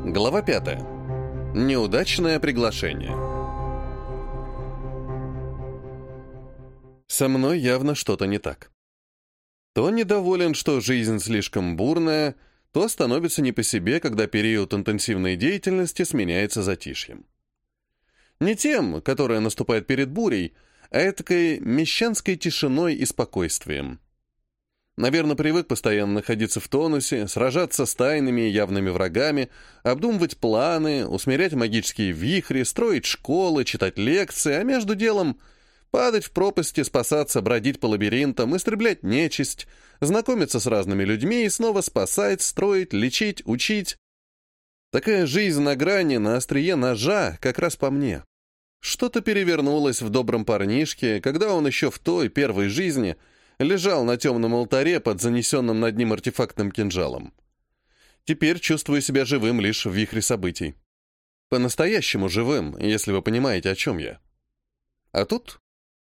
Глава 5. Неудачное приглашение. Со мной явно что-то не так. То недоволен, что жизнь слишком бурная, то становится не по себе, когда период интенсивной деятельности сменяется затишьем. Не тем, которое наступает перед бурей, а этакой мещанской тишиной и спокойствием. Наверное, привык постоянно находиться в тонусе, сражаться с тайными и явными врагами, обдумывать планы, усмирять магические вихри, строить школы, читать лекции, а между делом падать в пропасти, спасаться, бродить по лабиринтам, истреблять нечисть, знакомиться с разными людьми и снова спасать, строить, лечить, учить. Такая жизнь на грани, на острие ножа, как раз по мне. Что-то перевернулось в добром парнишке, когда он еще в той первой жизни лежал на темном алтаре под занесенным над ним артефактным кинжалом. Теперь чувствую себя живым лишь в вихре событий. По-настоящему живым, если вы понимаете, о чем я. А тут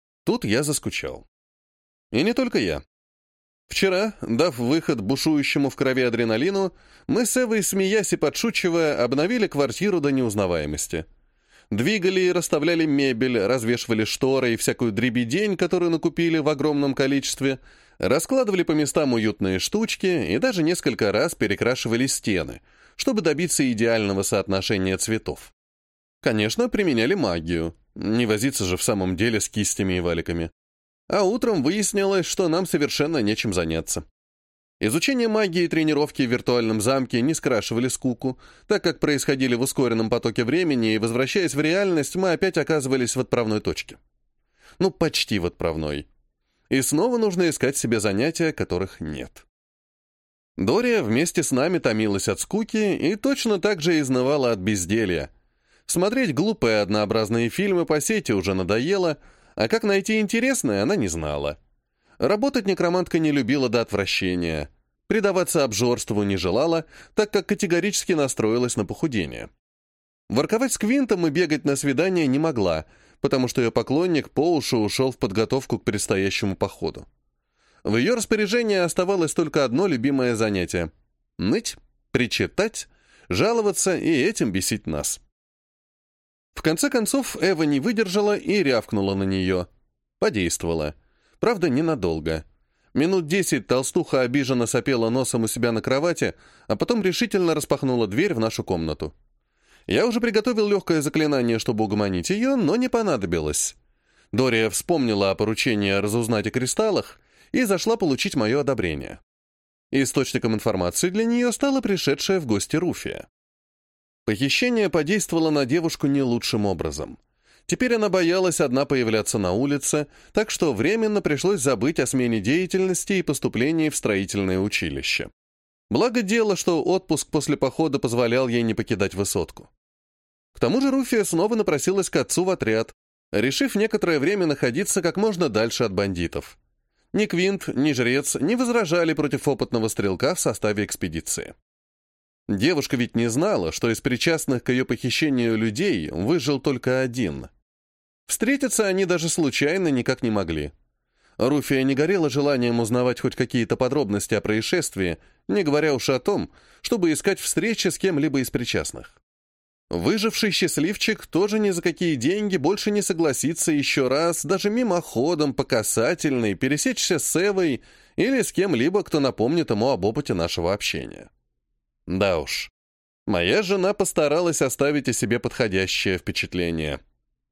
я заскучал. И не только я. Вчера, дав выход бушующему в крови адреналину, мы с Эвой, смеясь и подшучивая, обновили квартиру до неузнаваемости. Двигали и расставляли мебель, развешивали шторы и всякую дребедень, которую накупили в огромном количестве, раскладывали по местам уютные штучки и даже несколько раз перекрашивали стены, чтобы добиться идеального соотношения цветов. Конечно, применяли магию, не возиться же в самом деле с кистями и валиками. А утром выяснилось, что нам совершенно нечем заняться. Изучение магии и тренировки в виртуальном замке не скрашивали скуку, так как происходили в ускоренном потоке времени, и, возвращаясь в реальность, мы опять оказывались в отправной точке. Ну, почти в отправной. И снова нужно искать себе занятия, которых нет. Дория вместе с нами томилась от скуки и точно так же изнывала от безделья. Смотреть глупые однообразные фильмы по сети уже надоело, а как найти интересное, она не знала. Работать некромантка не любила до отвращения. Предаваться обжорству не желала, так как категорически настроилась на похудение. Ворковать с Квинтом и бегать на свидание не могла, потому что ее поклонник по уши ушел в подготовку к предстоящему походу. В ее распоряжении оставалось только одно любимое занятие — ныть, причитать, жаловаться и этим бесить нас. В конце концов, Эва не выдержала и рявкнула на нее. Подействовала. Правда, ненадолго. Минут 10 толстуха обиженно сопела носом у себя на кровати, а потом решительно распахнула дверь в нашу комнату. Я уже приготовил легкое заклинание, чтобы угомонить ее, но не понадобилось. Дория вспомнила о поручении разузнать о кристаллах и зашла получить мое одобрение. Источником информации для нее стала пришедшая в гости Руфия. Похищение подействовало на девушку не лучшим образом. Теперь она боялась одна появляться на улице, так что временно пришлось забыть о смене деятельности и поступлении в строительное училище. Благо дело, что отпуск после похода позволял ей не покидать высотку. К тому же Руфия снова напросилась к отцу в отряд, решив некоторое время находиться как можно дальше от бандитов. Ни Квинт, ни Жрец не возражали против опытного стрелка в составе экспедиции. Девушка ведь не знала, что из причастных к ее похищению людей выжил только один. Встретиться они даже случайно никак не могли. Руфия не горела желанием узнавать хоть какие-то подробности о происшествии, не говоря уж о том, чтобы искать встречи с кем-либо из причастных. Выживший счастливчик тоже ни за какие деньги больше не согласится еще раз, даже мимоходом, по касательной, пересечься с Эвой или с кем-либо, кто напомнит ему об опыте нашего общения. Да уж, моя жена постаралась оставить о себе подходящее впечатление.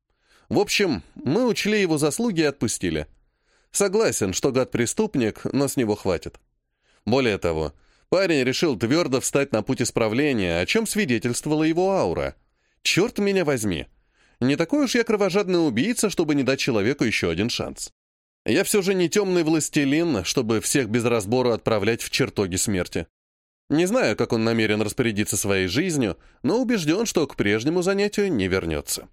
В общем, мы учли его заслуги и отпустили. Согласен, что гад преступник, но с него хватит. Более того, парень решил твердо встать на путь исправления, о чем свидетельствовала его аура. Черт меня возьми. Не такой уж я кровожадный убийца, чтобы не дать человеку еще один шанс. Я все же не темный властелин, чтобы всех без разбору отправлять в чертоги смерти. Не знаю, как он намерен распорядиться своей жизнью, но убежден, что к прежнему занятию не вернется.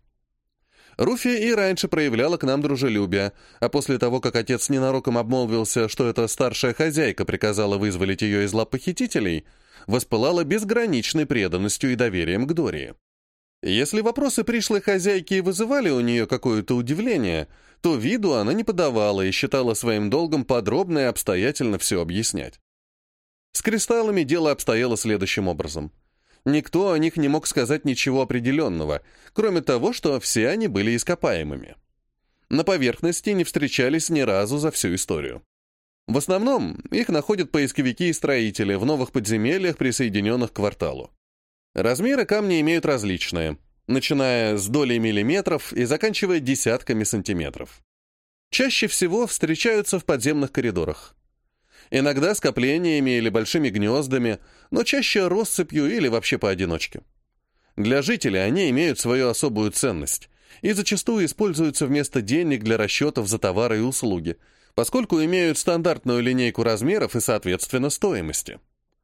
Руфия и раньше проявляла к нам дружелюбие, а после того, как отец ненароком обмолвился, что эта старшая хозяйка приказала вызволить ее из лап похитителей, воспылала безграничной преданностью и доверием к Дории. Если вопросы пришлой хозяйки вызывали у нее какое-то удивление, то виду она не подавала и считала своим долгом подробно и обстоятельно все объяснять. С кристаллами дело обстояло следующим образом. Никто о них не мог сказать ничего определенного, кроме того, что все они были ископаемыми. На поверхности не встречались ни разу за всю историю. В основном их находят поисковики и строители в новых подземельях, присоединенных к кварталу. Размеры камня имеют различные, начиная с долей миллиметров и заканчивая десятками сантиметров. Чаще всего встречаются в подземных коридорах. Иногда скоплениями или большими гнездами, но чаще россыпью или вообще поодиночке. Для жителей они имеют свою особую ценность и зачастую используются вместо денег для расчетов за товары и услуги, поскольку имеют стандартную линейку размеров и, соответственно, стоимости.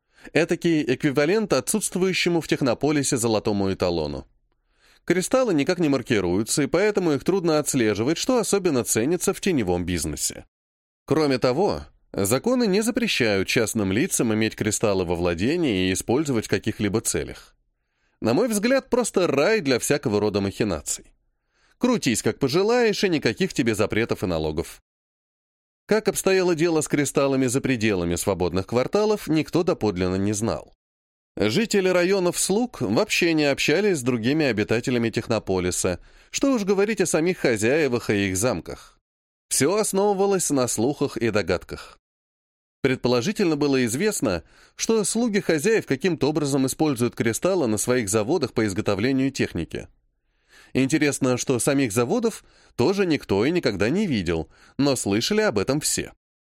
Этакий эквивалент отсутствующему в технополисе золотому эталону. Кристаллы никак не маркируются, и поэтому их трудно отслеживать, что особенно ценится в теневом бизнесе. Кроме того, законы не запрещают частным лицам иметь кристаллы во владении и использовать в каких-либо целях. На мой взгляд, просто рай для всякого рода махинаций. Крутись, как пожелаешь, и никаких тебе запретов и налогов. Как обстояло дело с кристаллами за пределами свободных кварталов, никто доподлинно не знал. Жители районов Слуг вообще не общались с другими обитателями Технополиса, что уж говорить о самих хозяевах и их замках. Все основывалось на слухах и догадках. Предположительно было известно, что слуги хозяев каким-то образом используют кристаллы на своих заводах по изготовлению техники. Интересно, что самих заводов тоже никто и никогда не видел, но слышали об этом все.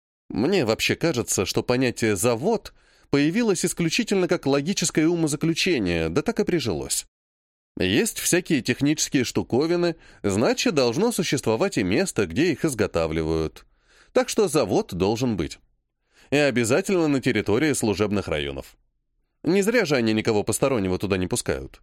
Мне вообще кажется, что понятие «завод» появилось исключительно как логическое умозаключение, да так и прижилось. Есть всякие технические штуковины, значит, должно существовать и место, где их изготавливают. Так что завод должен быть. И обязательно на территории служебных районов. Не зря же они никого постороннего туда не пускают.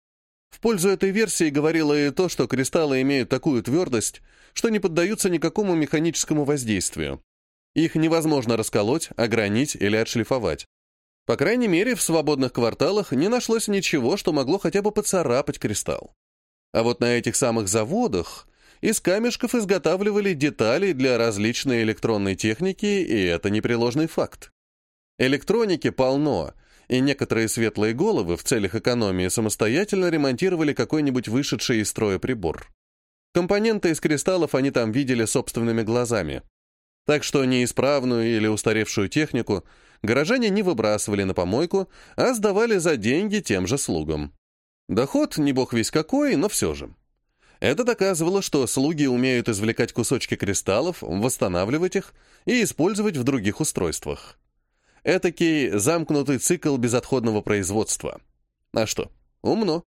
В пользу этой версии говорило и то, что кристаллы имеют такую твердость, что не поддаются никакому механическому воздействию. Их невозможно расколоть, огранить или отшлифовать. По крайней мере, в свободных кварталах не нашлось ничего, что могло хотя бы поцарапать кристалл. А вот на этих самых заводах из камешков изготавливали детали для различной электронной техники, и это непреложный факт. Электроники полно, и некоторые светлые головы в целях экономии самостоятельно ремонтировали какой-нибудь вышедший из строя прибор. Компоненты из кристаллов они там видели собственными глазами. Так что неисправную или устаревшую технику горожане не выбрасывали на помойку, а сдавали за деньги тем же слугам. Доход не бог весть какой, но все же. Это доказывало, что слуги умеют извлекать кусочки кристаллов, восстанавливать их и использовать в других устройствах. Этакий замкнутый цикл безотходного производства. А что? Умно.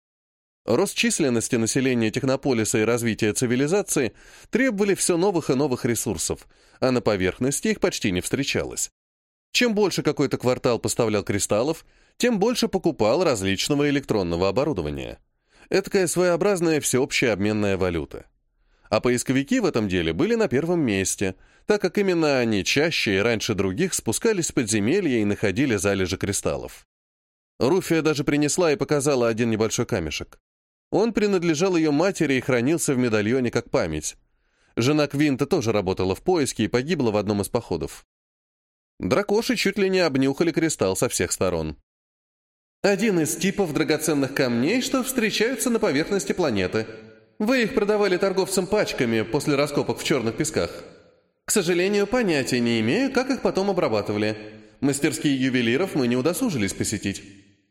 Рост численности населения Технополиса и развитие цивилизации требовали все новых и новых ресурсов, а на поверхности их почти не встречалось. Чем больше какой-то квартал поставлял кристаллов, тем больше покупал различного электронного оборудования. Этакая своеобразная всеобщая обменная валюта. А поисковики в этом деле были на первом месте, так как именно они чаще и раньше других спускались в подземелья и находили залежи кристаллов. Руфия даже принесла и показала один небольшой камешек. Он принадлежал ее матери и хранился в медальоне как память. Жена Квинта тоже работала в поиске и погибла в одном из походов. Дракоши чуть ли не обнюхали кристалл со всех сторон. Один из типов драгоценных камней, что встречаются на поверхности планеты. Вы их продавали торговцам пачками после раскопок в черных песках. К сожалению, понятия не имею, как их потом обрабатывали. Мастерские ювелиров мы не удосужились посетить.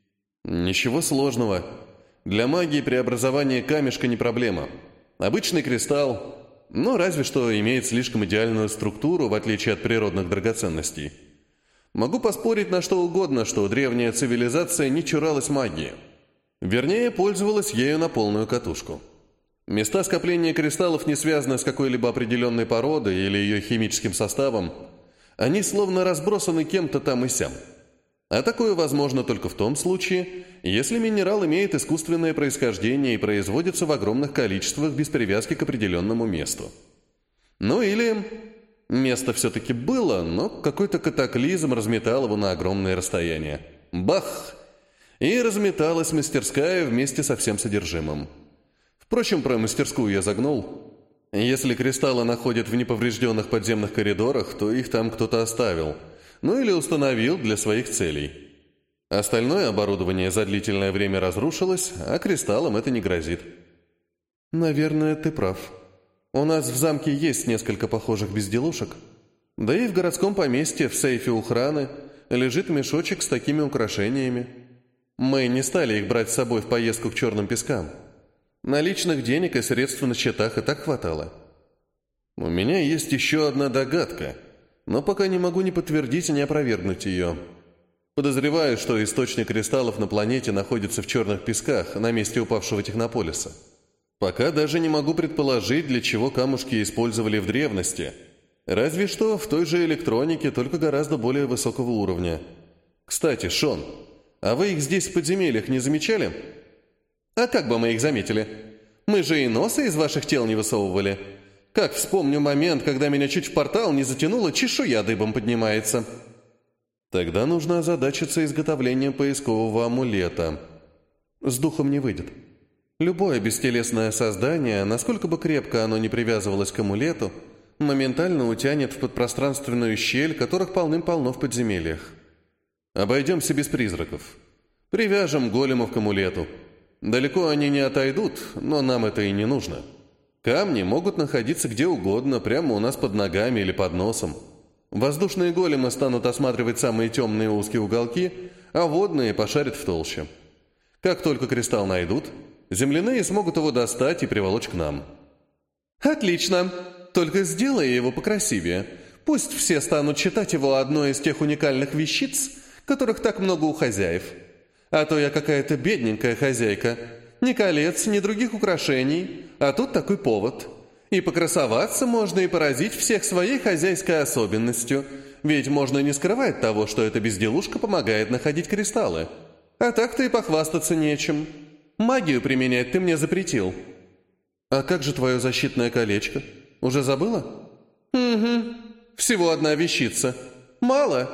Ничего сложного. Для магии преобразование камешка не проблема. Обычный кристалл, но разве что имеет слишком идеальную структуру, в отличие от природных драгоценностей. Могу поспорить на что угодно, что древняя цивилизация не чуралась магии. Вернее, пользовалась ею на полную катушку. Места скопления кристаллов не связаны с какой-либо определенной породой или ее химическим составом. Они словно разбросаны кем-то там и сям. А такое возможно только в том случае, если минерал имеет искусственное происхождение и производится в огромных количествах без привязки к определенному месту. Ну или место все-таки было, но какой-то катаклизм разметал его на огромные расстояния. Бах! И разметалась мастерская вместе со всем содержимым. Впрочем, про мастерскую я загнул. Если кристаллы находят в неповрежденных подземных коридорах, то их там кто-то оставил. Ну или установил для своих целей. Остальное оборудование за длительное время разрушилось, а кристаллам это не грозит. Наверное, ты прав. У нас в замке есть несколько похожих безделушек. Да и в городском поместье в сейфе у Храны лежит мешочек с такими украшениями. Мы не стали их брать с собой в поездку к черным пескам. Наличных денег и средств на счетах и так хватало. У меня есть еще одна догадка, но пока не могу ни подтвердить, ни опровергнуть ее. Подозреваю, что источник кристаллов на планете находится в черных песках, на месте упавшего технополиса. Пока даже не могу предположить, для чего камушки использовали в древности. Разве что в той же электронике, только гораздо более высокого уровня. Кстати, Шон, а вы их здесь в подземельях не замечали? А как бы мы их заметили? Мы же и носа из ваших тел не высовывали. Как вспомню момент, когда меня чуть в портал не затянуло, чешуя дыбом поднимается. Тогда нужно озадачиться изготовлением поискового амулета. С духом не выйдет. Любое бестелесное создание, насколько бы крепко оно ни привязывалось к амулету, моментально утянет в подпространственную щель, которых полным-полно в подземельях. Обойдемся без призраков. Привяжем големов к амулету. Далеко они не отойдут, но нам это и не нужно. Камни могут находиться где угодно, прямо у нас под ногами или под носом. Воздушные големы станут осматривать самые темные узкие уголки, а водные пошарят в толще. Как только кристалл найдут, земляные смогут его достать и приволочь к нам. Отлично! Только сделай его покрасивее. Пусть все станут считать его одной из тех уникальных вещиц, которых так много у хозяев. А то я какая-то бедненькая хозяйка. Ни колец, ни других украшений, а тут такой повод. И покрасоваться можно, и поразить всех своей хозяйской особенностью, ведь можно не скрывать того, что эта безделушка помогает находить кристаллы. А так-то и похвастаться нечем. Магию применять ты мне запретил. А как же твое защитное колечко? Уже забыла? Угу. Всего одна вещица. Мало?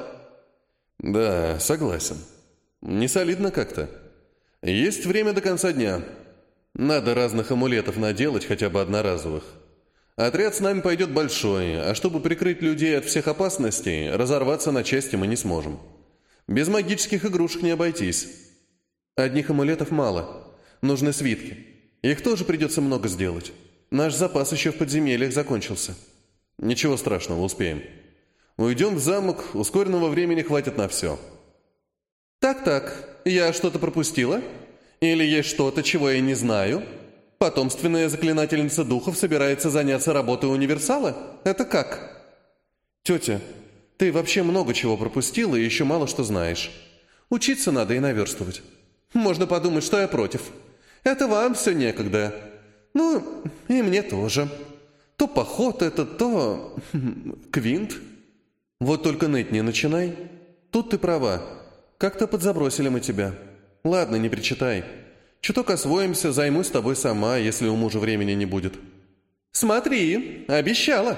Да, согласен. Не солидно как-то. Есть время до конца дня. Надо разных амулетов наделать, хотя бы одноразовых. Отряд с нами пойдет большой, а чтобы прикрыть людей от всех опасностей, разорваться на части мы не сможем. Без магических игрушек не обойтись. Одних амулетов мало. Нужны свитки. Их тоже придется много сделать. Наш запас еще в подземельях закончился. Ничего страшного, успеем. Уйдем в замок, ускоренного времени хватит на все. Так, я что-то пропустила? Или есть что-то, чего я не знаю? Потомственная заклинательница духов собирается заняться работой универсала? Это как? Тетя, ты вообще много чего пропустила и еще мало что знаешь. Учиться надо и наверстывать. Можно подумать, что я против. Это вам все некогда. Ну, и мне тоже. То поход это, то... Квинт. Вот только ныть не начинай. Тут ты права. Как-то подзабросили мы тебя. Ладно, не причитай. Чуток освоимся, займусь тобой сама, если у мужа времени не будет. Смотри, обещала.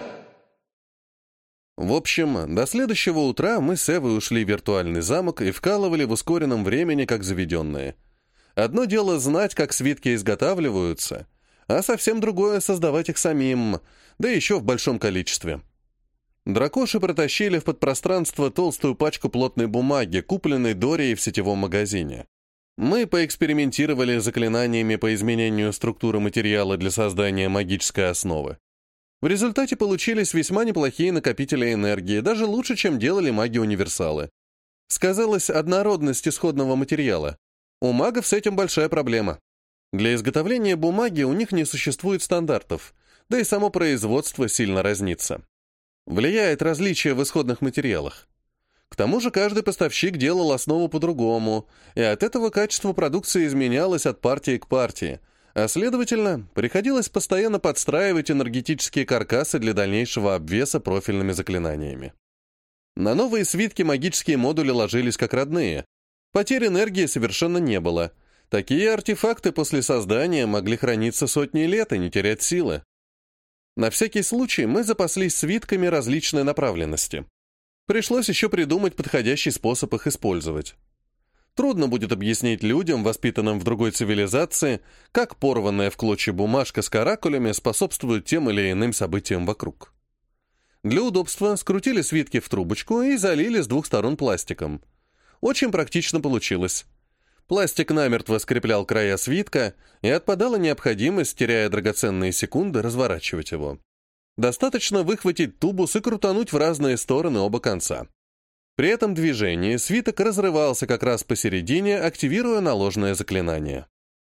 В общем, до следующего утра мы с Эвой ушли в виртуальный замок и вкалывали в ускоренном времени, как заведенные. Одно дело знать, как свитки изготавливаются, а совсем другое — создавать их самим, да еще в большом количестве. Дракоши протащили в подпространство толстую пачку плотной бумаги, купленной Дорией в сетевом магазине. Мы поэкспериментировали с заклинаниями по изменению структуры материала для создания магической основы. В результате получились весьма неплохие накопители энергии, даже лучше, чем делали маги-универсалы. Сказалась однородность исходного материала. У магов с этим большая проблема. Для изготовления бумаги у них не существует стандартов, да и само производство сильно разнится. Влияет различие в исходных материалах. К тому же каждый поставщик делал основу по-другому, и от этого качество продукции изменялось от партии к партии, а следовательно, приходилось постоянно подстраивать энергетические каркасы для дальнейшего обвеса профильными заклинаниями. На новые свитки магические модули ложились как родные. Потерь энергии совершенно не было. Такие артефакты после создания могли храниться сотни лет и не терять силы. На всякий случай мы запаслись свитками различной направленности. Пришлось еще придумать подходящий способ их использовать. Трудно будет объяснить людям, воспитанным в другой цивилизации, как порванная в клочья бумажка с каракулями способствует тем или иным событиям вокруг. Для удобства скрутили свитки в трубочку и залили с двух сторон пластиком. Очень практично получилось. Пластик намертво скреплял края свитка, и отпадала необходимость, теряя драгоценные секунды, разворачивать его. Достаточно выхватить тубус и крутануть в разные стороны оба конца. При этом движении свиток разрывался как раз посередине, активируя наложенное заклинание.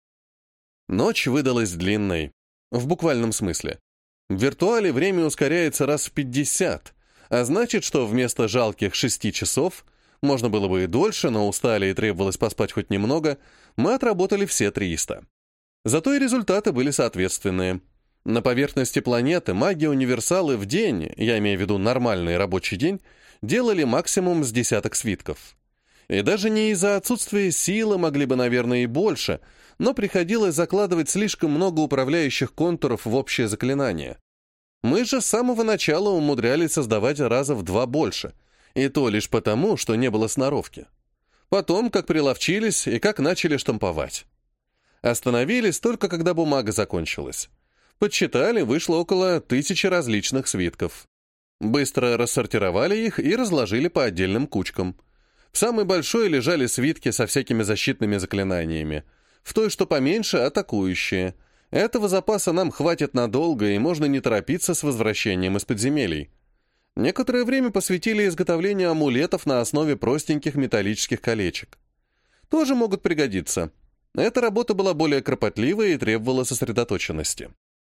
Ночь выдалась длинной, в буквальном смысле. В виртуале время ускоряется раз в 50, а значит, что вместо жалких 6 часов, можно было бы и дольше, но устали и требовалось поспать хоть немного, мы отработали все 300. Зато и результаты были соответственные. На поверхности планеты маги-универсалы в день, я имею в виду нормальный рабочий день, делали максимум с десяток свитков. И даже не из-за отсутствия силы могли бы, наверное, и больше, но приходилось закладывать слишком много управляющих контуров в общее заклинание. Мы же с самого начала умудрялись создавать раза в 2 больше, и то лишь потому, что не было сноровки. Потом, как приловчились и как начали штамповать. Остановились только когда бумага закончилась. Подсчитали, вышло около 1000 различных свитков. Быстро рассортировали их и разложили по отдельным кучкам. В самой большой лежали свитки со всякими защитными заклинаниями. В той, что поменьше, атакующие. Этого запаса нам хватит надолго, и можно не торопиться с возвращением из подземелий. Некоторое время посвятили изготовлению амулетов на основе простеньких металлических колечек. Тоже могут пригодиться. Эта работа была более кропотливой и требовала сосредоточенности.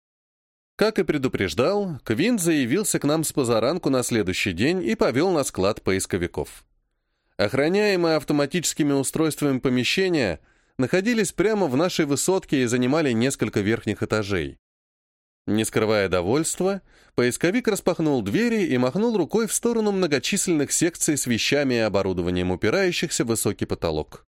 Как и предупреждал, Квинт заявился к нам с позаранку на следующий день и повел на склад поисковиков. Охраняемые автоматическими устройствами помещения находились прямо в нашей высотке и занимали несколько верхних этажей. Не скрывая довольства, поисковик распахнул двери и махнул рукой в сторону многочисленных секций с вещами и оборудованием, упирающихся в высокий потолок.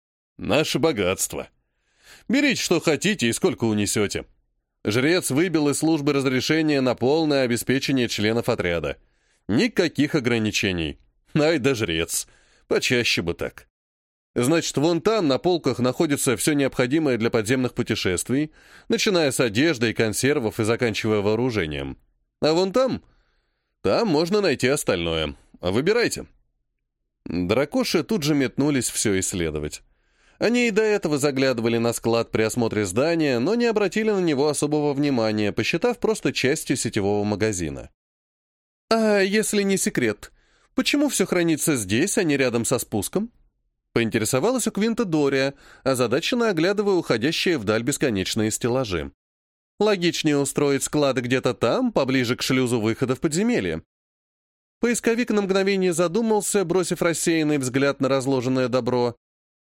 «Наше богатство. Берите, что хотите и сколько унесете. Жрец выбил из службы разрешение на полное обеспечение членов отряда. Никаких ограничений. Ай да жрец. Почаще бы так. Значит, вон там на полках находится все необходимое для подземных путешествий, начиная с одежды и консервов и заканчивая вооружением. А вон там можно найти остальное. Выбирайте». Дракоши тут же метнулись все исследовать. Они и до этого заглядывали на склад при осмотре здания, но не обратили на него особого внимания, посчитав просто частью сетевого магазина. «А если не секрет, почему все хранится здесь, а не рядом со спуском?» Поинтересовалась у Квинта Дория, озадаченно оглядывая уходящие вдаль бесконечные стеллажи. «Логичнее устроить склады где-то там, поближе к шлюзу выхода в подземелье». Поисковик на мгновение задумался, бросив рассеянный взгляд на разложенное добро.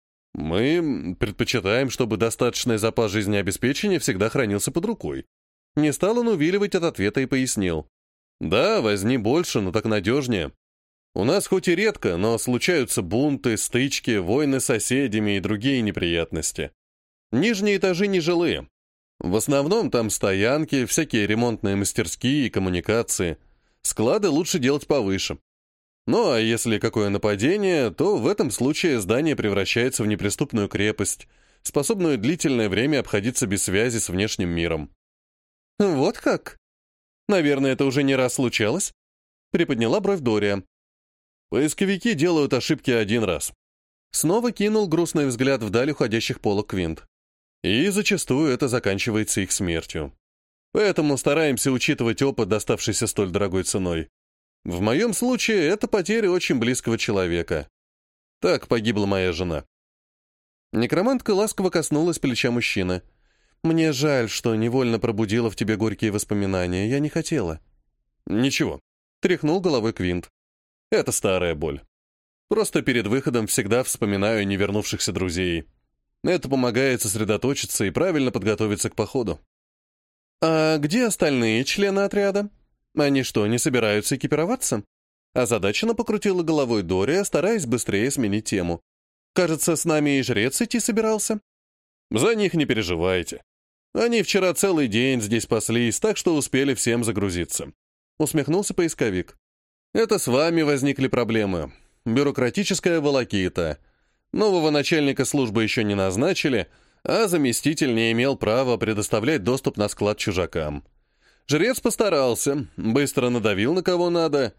«Мы предпочитаем, чтобы достаточный запас жизнеобеспечения всегда хранился под рукой». Не стал он увиливать от ответа и пояснил. «Да, возни больше, но так надежнее. У нас хоть и редко, но случаются бунты, стычки, войны с соседями и другие неприятности. Нижние этажи нежилые. В основном там стоянки, всякие ремонтные мастерские и коммуникации. Склады лучше делать повыше. Ну, а если какое нападение, то в этом случае здание превращается в неприступную крепость, способную длительное время обходиться без связи с внешним миром». «Вот как? Наверное, это уже не раз случалось?» Приподняла бровь Дория. «Поисковики делают ошибки один раз». Снова кинул грустный взгляд вдаль уходящих полок Квинт. И зачастую это заканчивается их смертью. Поэтому стараемся учитывать опыт, доставшийся столь дорогой ценой. В моем случае это потеря очень близкого человека. Так погибла моя жена». Некромантка ласково коснулась плеча мужчины. «Мне жаль, что невольно пробудила в тебе горькие воспоминания. Я не хотела». «Ничего», — тряхнул головой Квинт. «Это старая боль. Просто перед выходом всегда вспоминаю невернувшихся друзей. Это помогает сосредоточиться и правильно подготовиться к походу». «А где остальные члены отряда? Они что, не собираются экипироваться?» Озадаченно покрутила головой Дория, стараясь быстрее сменить тему. «Кажется, с нами и жрец идти собирался». «За них не переживайте. Они вчера целый день здесь паслись, так что успели всем загрузиться», — усмехнулся поисковик. «Это с вами возникли проблемы. Бюрократическая волокита. Нового начальника службы еще не назначили, а заместитель не имел права предоставлять доступ на склад чужакам. Жрец постарался, быстро надавил на кого надо,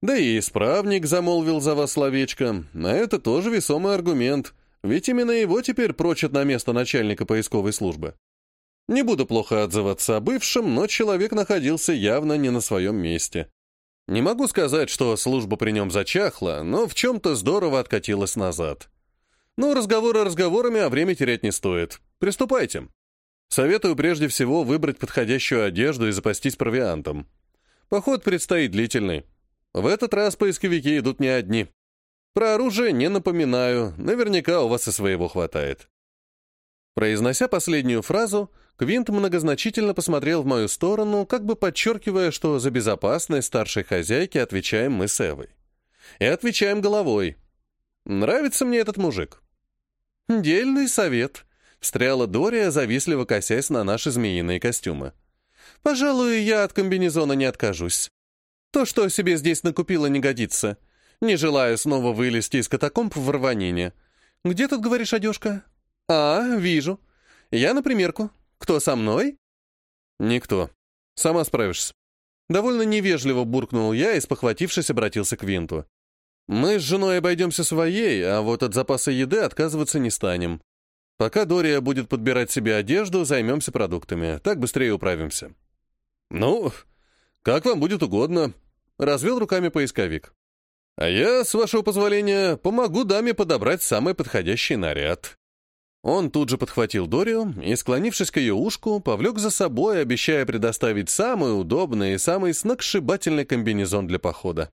Да и исправник замолвил за вас словечко, а это тоже весомый аргумент, ведь именно его теперь прочат на место начальника поисковой службы. Не буду плохо отзываться о бывшем, но человек находился явно не на своем месте. Не могу сказать, что служба при нем зачахла, но в чем-то здорово откатилась назад. Ну, разговоры разговорами, а время терять не стоит. Приступайте. Советую прежде всего выбрать подходящую одежду и запастись провиантом. Поход предстоит длительный. В этот раз поисковики идут не одни. Про оружие не напоминаю, наверняка у вас и своего хватает. Произнося последнюю фразу, Квинт многозначительно посмотрел в мою сторону, как бы подчеркивая, что за безопасность старшей хозяйки отвечаем мы с Эвой. И отвечаем головой. Нравится мне этот мужик. «Дельный совет», — встряла Дория, завистливо косясь на наши змеиные костюмы. «Пожалуй, я от комбинезона не откажусь. То, что себе здесь накупила, не годится. Не желаю снова вылезти из катакомб в рванине. Где тут, говоришь, одежка? А, вижу. Я на примерку. Кто со мной?» «Никто. Сама справишься». Довольно невежливо буркнул я и, спохватившись, обратился к Винту. «Мы с женой обойдемся своей, а вот от запаса еды отказываться не станем. Пока Дория будет подбирать себе одежду, займемся продуктами. Так быстрее управимся». «Ну, как вам будет угодно», — развел руками поисковик. «А я, с вашего позволения, помогу даме подобрать самый подходящий наряд». Он тут же подхватил Дорию и, склонившись к ее ушку, повлек за собой, обещая предоставить самый удобный и самый сногсшибательный комбинезон для похода.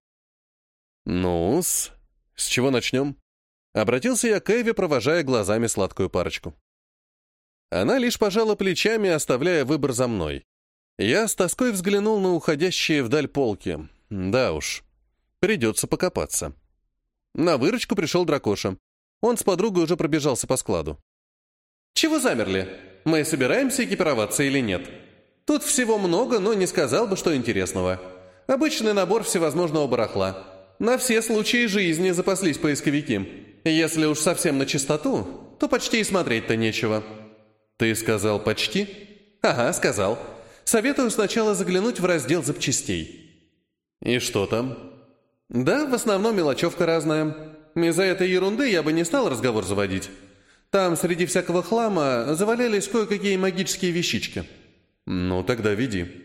«Ну-с, с чего начнем?» Обратился я к Эве, провожая глазами сладкую парочку. Она лишь пожала плечами, оставляя выбор за мной. Я с тоской взглянул на уходящие вдаль полки. Да уж, придется покопаться. На выручку пришел Дракоша. Он с подругой уже пробежался по складу. «Чего замерли? Мы собираемся экипироваться или нет? Тут всего много, но не сказал бы, что интересного. Обычный набор всевозможного барахла. На все случаи жизни запаслись поисковики. Если уж совсем на чистоту, то почти и смотреть-то нечего». «Ты сказал «почти»?» «Ага, сказал. Советую сначала заглянуть в раздел запчастей». «И что там?» «Да, в основном мелочевка разная. Из-за этой ерунды я бы не стал разговор заводить. Там среди всякого хлама завалялись кое-какие магические вещички». «Ну, тогда веди».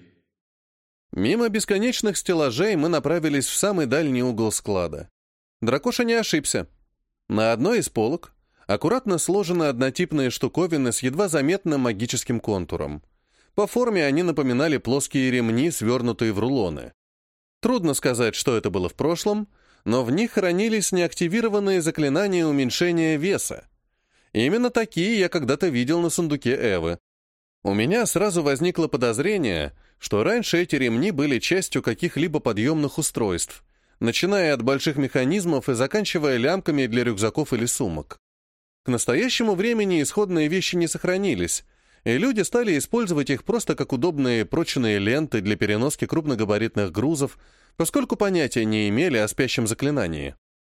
Мимо бесконечных стеллажей мы направились в самый дальний угол склада. Дракоша не ошибся. На одной из полок аккуратно сложены однотипные штуковины с едва заметным магическим контуром. По форме они напоминали плоские ремни, свернутые в рулоны. Трудно сказать, что это было в прошлом, но в них хранились неактивированные заклинания уменьшения веса. Именно такие я когда-то видел на сундуке Эвы. У меня сразу возникло подозрение, что раньше эти ремни были частью каких-либо подъемных устройств, начиная от больших механизмов и заканчивая лямками для рюкзаков или сумок. К настоящему времени исходные вещи не сохранились, и люди стали использовать их просто как удобные прочные ленты для переноски крупногабаритных грузов, поскольку понятия не имели о спящем заклинании.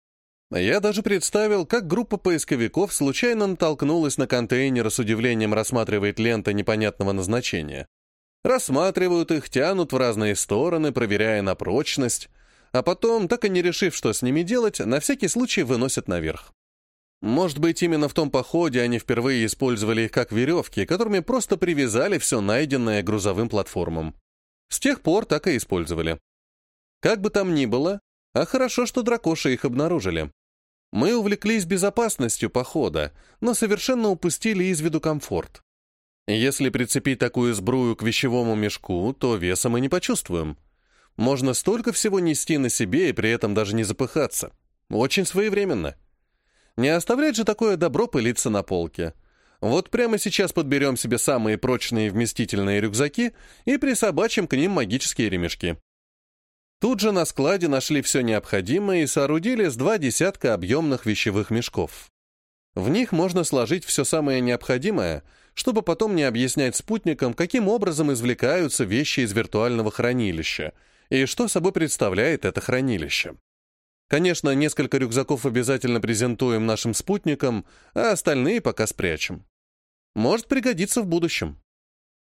Я даже представил, как группа поисковиков случайно натолкнулась на контейнер, с удивлением рассматривает ленты непонятного назначения. Рассматривают их, тянут в разные стороны, проверяя на прочность, а потом, так и не решив, что с ними делать, на всякий случай выносят наверх. Может быть, именно в том походе они впервые использовали их как веревки, которыми просто привязали все найденное к грузовым платформам. С тех пор так и использовали. Как бы там ни было, а хорошо, что дракоши их обнаружили. Мы увлеклись безопасностью похода, но совершенно упустили из виду комфорт. Если прицепить такую сбрую к вещевому мешку, то веса мы не почувствуем. Можно столько всего нести на себе и при этом даже не запыхаться. Очень своевременно. Не оставлять же такое добро пылиться на полке. Вот прямо сейчас подберем себе самые прочные и вместительные рюкзаки и присобачим к ним магические ремешки. Тут же на складе нашли все необходимое и соорудили с 20 объемных вещевых мешков. В них можно сложить все самое необходимое, чтобы потом не объяснять спутникам, каким образом извлекаются вещи из виртуального хранилища и что собой представляет это хранилище. Конечно, несколько рюкзаков обязательно презентуем нашим спутникам, а остальные пока спрячем. Может пригодиться в будущем.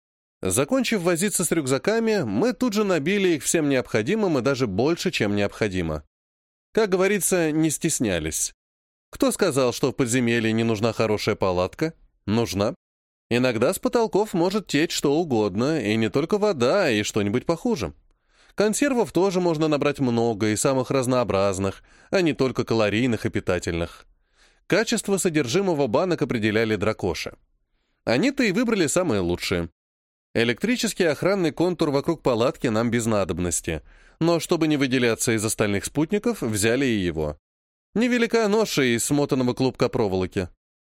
Закончив возиться с рюкзаками, мы тут же набили их всем необходимым и даже больше, чем необходимо. Как говорится, не стеснялись. Кто сказал, что в подземелье не нужна хорошая палатка? Нужна. Иногда с потолков может течь что угодно, и не только вода, и что-нибудь похуже. Консервов тоже можно набрать много и самых разнообразных, а не только калорийных и питательных. Качество содержимого банок определяли дракоши. Они-то и выбрали самые лучшие. Электрический охранный контур вокруг палатки нам без надобности, но чтобы не выделяться из остальных спутников, взяли и его. Невелика ноша из смотанного клубка проволоки.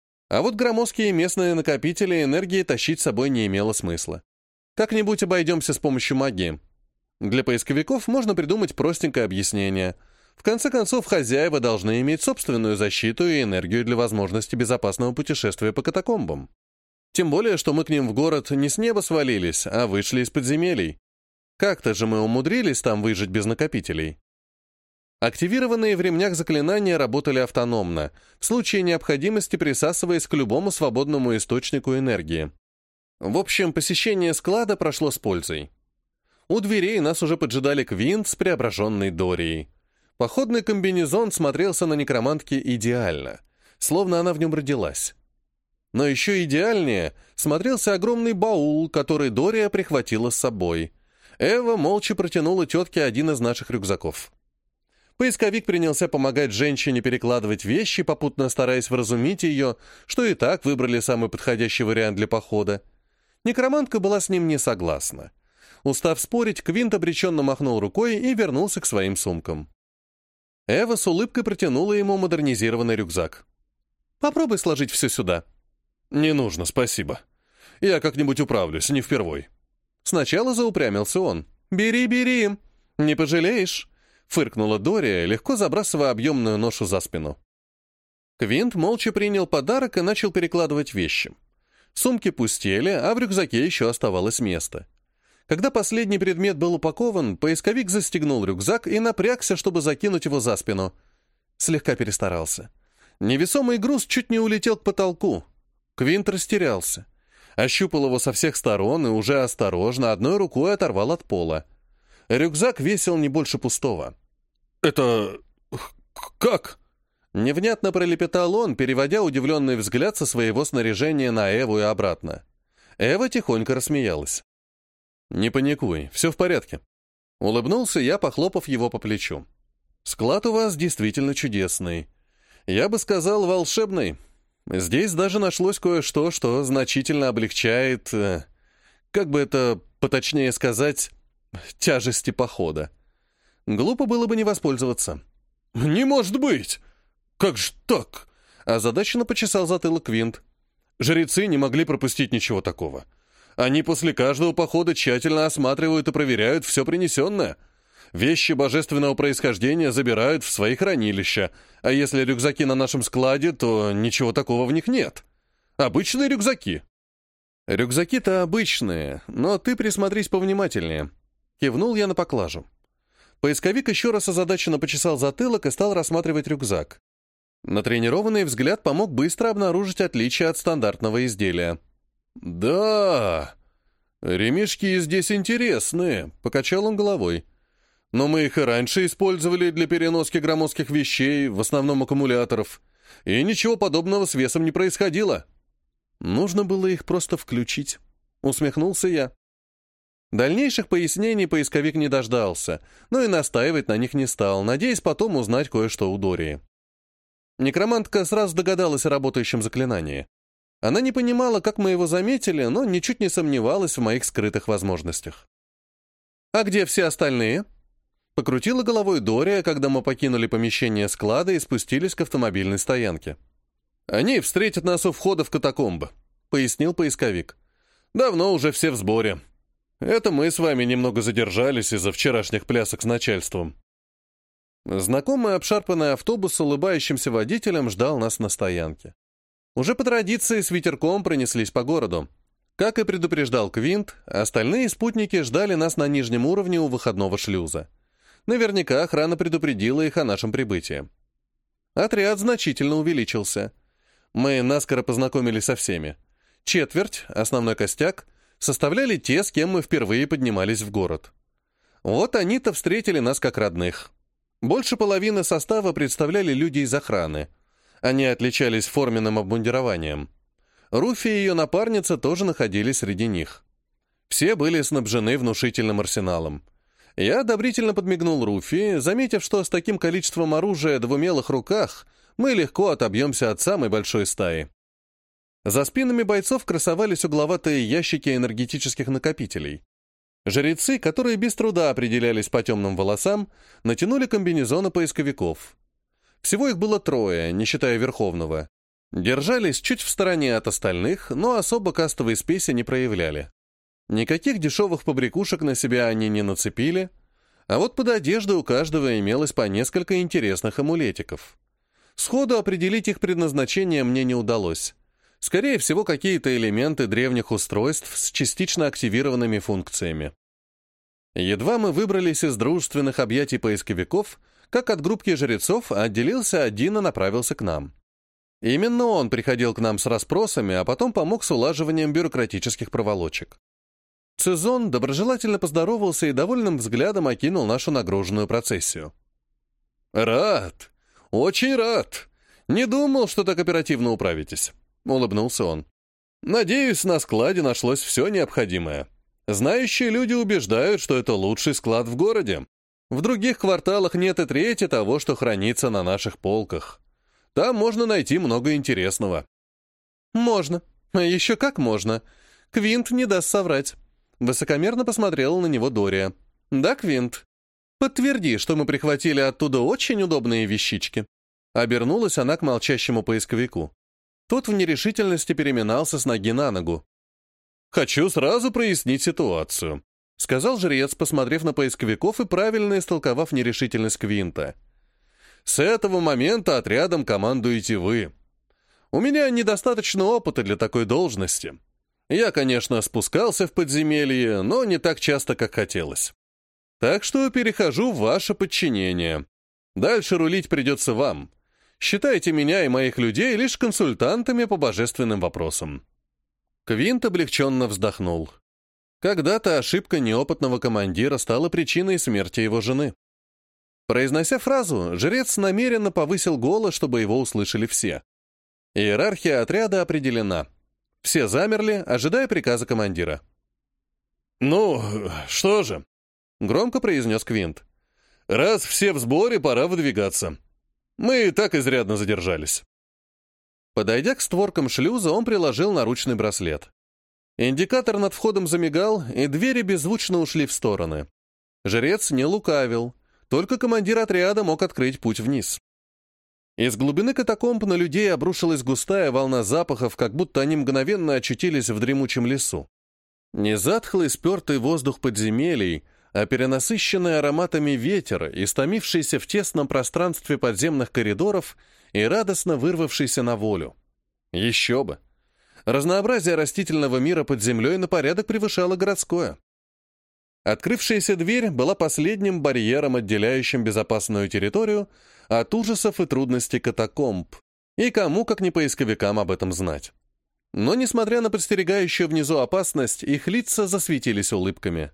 А вот громоздкие местные накопители энергии тащить с собой не имело смысла. Как-нибудь обойдемся с помощью магии. Для поисковиков можно придумать простенькое объяснение. В конце концов, хозяева должны иметь собственную защиту и энергию для возможности безопасного путешествия по катакомбам. Тем более, что мы к ним в город не с неба свалились, а вышли из подземелий. Как-то же мы умудрились там выжить без накопителей. Активированные в ремнях заклинания работали автономно, в случае необходимости присасываясь к любому свободному источнику энергии. В общем, посещение склада прошло с пользой. У дверей нас уже поджидали Квинт с преображенной Дорией. Походный комбинезон смотрелся на некромантке идеально, словно она в нем родилась. Но еще идеальнее смотрелся огромный баул, который Дория прихватила с собой. Эва молча протянула тетке один из наших рюкзаков. Поисковик принялся помогать женщине перекладывать вещи, попутно стараясь вразумить ее, что и так выбрали самый подходящий вариант для похода. Некромантка была с ним не согласна. Устав спорить, Квинт обреченно махнул рукой и вернулся к своим сумкам. Эва с улыбкой протянула ему модернизированный рюкзак. «Попробуй сложить все сюда». «Не нужно, спасибо. Я как-нибудь управлюсь, не впервой». Сначала заупрямился он. «Бери, бери, не пожалеешь», — фыркнула Дория, легко забрасывая объемную ношу за спину. Квинт молча принял подарок и начал перекладывать вещи. Сумки пустели, а в рюкзаке еще оставалось место. Когда последний предмет был упакован, поисковик застегнул рюкзак и напрягся, чтобы закинуть его за спину. Слегка перестарался. Невесомый груз чуть не улетел к потолку. Квинт растерялся. Ощупал его со всех сторон и уже осторожно одной рукой оторвал от пола. Рюкзак весил не больше пустого. «Это... как?» Невнятно пролепетал он, переводя удивленный взгляд со своего снаряжения на Эву и обратно. Эва тихонько рассмеялась. «Не паникуй, все в порядке». Улыбнулся я, похлопав его по плечу. «Склад у вас действительно чудесный. Я бы сказал, волшебный. Здесь даже нашлось кое-что, что значительно облегчает, как бы это поточнее сказать, тяжести похода. Глупо было бы не воспользоваться». «Не может быть! Как ж так?» Озадаченно почесал затылок Квинт. «Жрецы не могли пропустить ничего такого. Они после каждого похода тщательно осматривают и проверяют все принесенное. Вещи божественного происхождения забирают в свои хранилища, а если рюкзаки на нашем складе, то ничего такого в них нет. Обычные рюкзаки». «Рюкзаки-то обычные, но ты присмотрись повнимательнее». Кивнул я на поклажу. Поисковик еще раз озадаченно почесал затылок и стал рассматривать рюкзак. Натренированный взгляд помог быстро обнаружить отличия от стандартного изделия. «Да, ремешки здесь интересные», — покачал он головой. «Но мы их и раньше использовали для переноски громоздких вещей, в основном аккумуляторов, и ничего подобного с весом не происходило». «Нужно было их просто включить», — усмехнулся я. Дальнейших пояснений поисковик не дождался, но и настаивать на них не стал, надеясь потом узнать кое-что у Дории. Некромантка сразу догадалась о работающем заклинании. Она не понимала, как мы его заметили, но ничуть не сомневалась в моих скрытых возможностях. «А где все остальные?» Покрутила головой Дория, когда мы покинули помещение склада и спустились к автомобильной стоянке. «Они встретят нас у входа в катакомбы», — пояснил поисковик. «Давно уже все в сборе. Это мы с вами немного задержались из-за вчерашних плясок с начальством». Знакомый обшарпанный автобус с улыбающимся водителем ждал нас на стоянке. Уже по традиции с ветерком пронеслись по городу. Как и предупреждал Квинт, остальные спутники ждали нас на нижнем уровне у выходного шлюза. Наверняка охрана предупредила их о нашем прибытии. Отряд значительно увеличился. Мы наскоро познакомились со всеми. Четверть, основной костяк, составляли те, с кем мы впервые поднимались в город. Вот они-то встретили нас как родных. Больше половины состава представляли люди из охраны. Они отличались форменным обмундированием. Руфи и ее напарница тоже находились среди них. Все были снабжены внушительным арсеналом. Я одобрительно подмигнул Руфи, заметив, что с таким количеством оружия в умелых руках мы легко отобьемся от самой большой стаи. За спинами бойцов красовались угловатые ящики энергетических накопителей. Жрецы, которые без труда определялись по темным волосам, натянули комбинезоны поисковиков. Всего их было 3, не считая Верховного. Держались чуть в стороне от остальных, но особо кастовой спеси не проявляли. Никаких дешевых побрякушек на себя они не нацепили, а вот под одеждой у каждого имелось по несколько интересных амулетиков. Сходу определить их предназначение мне не удалось. Скорее всего, какие-то элементы древних устройств с частично активированными функциями. Едва мы выбрались из дружественных объятий поисковиков, как от группки жрецов отделился один и направился к нам. Именно он приходил к нам с расспросами, а потом помог с улаживанием бюрократических проволочек. Цезон доброжелательно поздоровался и довольным взглядом окинул нашу нагруженную процессию. «Рад! Очень рад! Не думал, что так оперативно управитесь», — улыбнулся он. «Надеюсь, на складе нашлось все необходимое. Знающие люди убеждают, что это лучший склад в городе. В других кварталах нет и трети того, что хранится на наших полках. Там можно найти много интересного». «Можно. Еще как можно. Квинт не даст соврать». Высокомерно посмотрела на него Дория. «Да, Квинт? Подтверди, что мы прихватили оттуда очень удобные вещички». Обернулась она к молчащему поисковику. Тот в нерешительности переминался с ноги на ногу. «Хочу сразу прояснить ситуацию», — сказал жрец, посмотрев на поисковиков и правильно истолковав нерешительность Квинта. «С этого момента отрядом командуете вы. У меня недостаточно опыта для такой должности. Я, конечно, спускался в подземелье, но не так часто, как хотелось. Так что перехожу в ваше подчинение. Дальше рулить придется вам. Считайте меня и моих людей лишь консультантами по божественным вопросам». Квинт облегченно вздохнул. Когда-то ошибка неопытного командира стала причиной смерти его жены. Произнося фразу, жрец намеренно повысил голос, чтобы его услышали все. Иерархия отряда определена. Все замерли, ожидая приказа командира. «Ну, что же?» — громко произнес Квинт. «Раз все в сборе, пора выдвигаться. Мы и так изрядно задержались». Подойдя к створкам шлюза, он приложил наручный браслет. Индикатор над входом замигал, и двери беззвучно ушли в стороны. Жрец не лукавил, только командир отряда мог открыть путь вниз. Из глубины катакомб на людей обрушилась густая волна запахов, как будто они мгновенно очутились в дремучем лесу. Не затхлый спертый воздух подземелий, а перенасыщенный ароматами ветер, истомившийся в тесном пространстве подземных коридоров и радостно вырвавшийся на волю. Еще бы! Разнообразие растительного мира под землей на порядок превышало городское. Открывшаяся дверь была последним барьером, отделяющим безопасную территорию от ужасов и трудностей катакомб, и кому, как не поисковикам, об этом знать. Но, несмотря на подстерегающую внизу опасность, их лица засветились улыбками.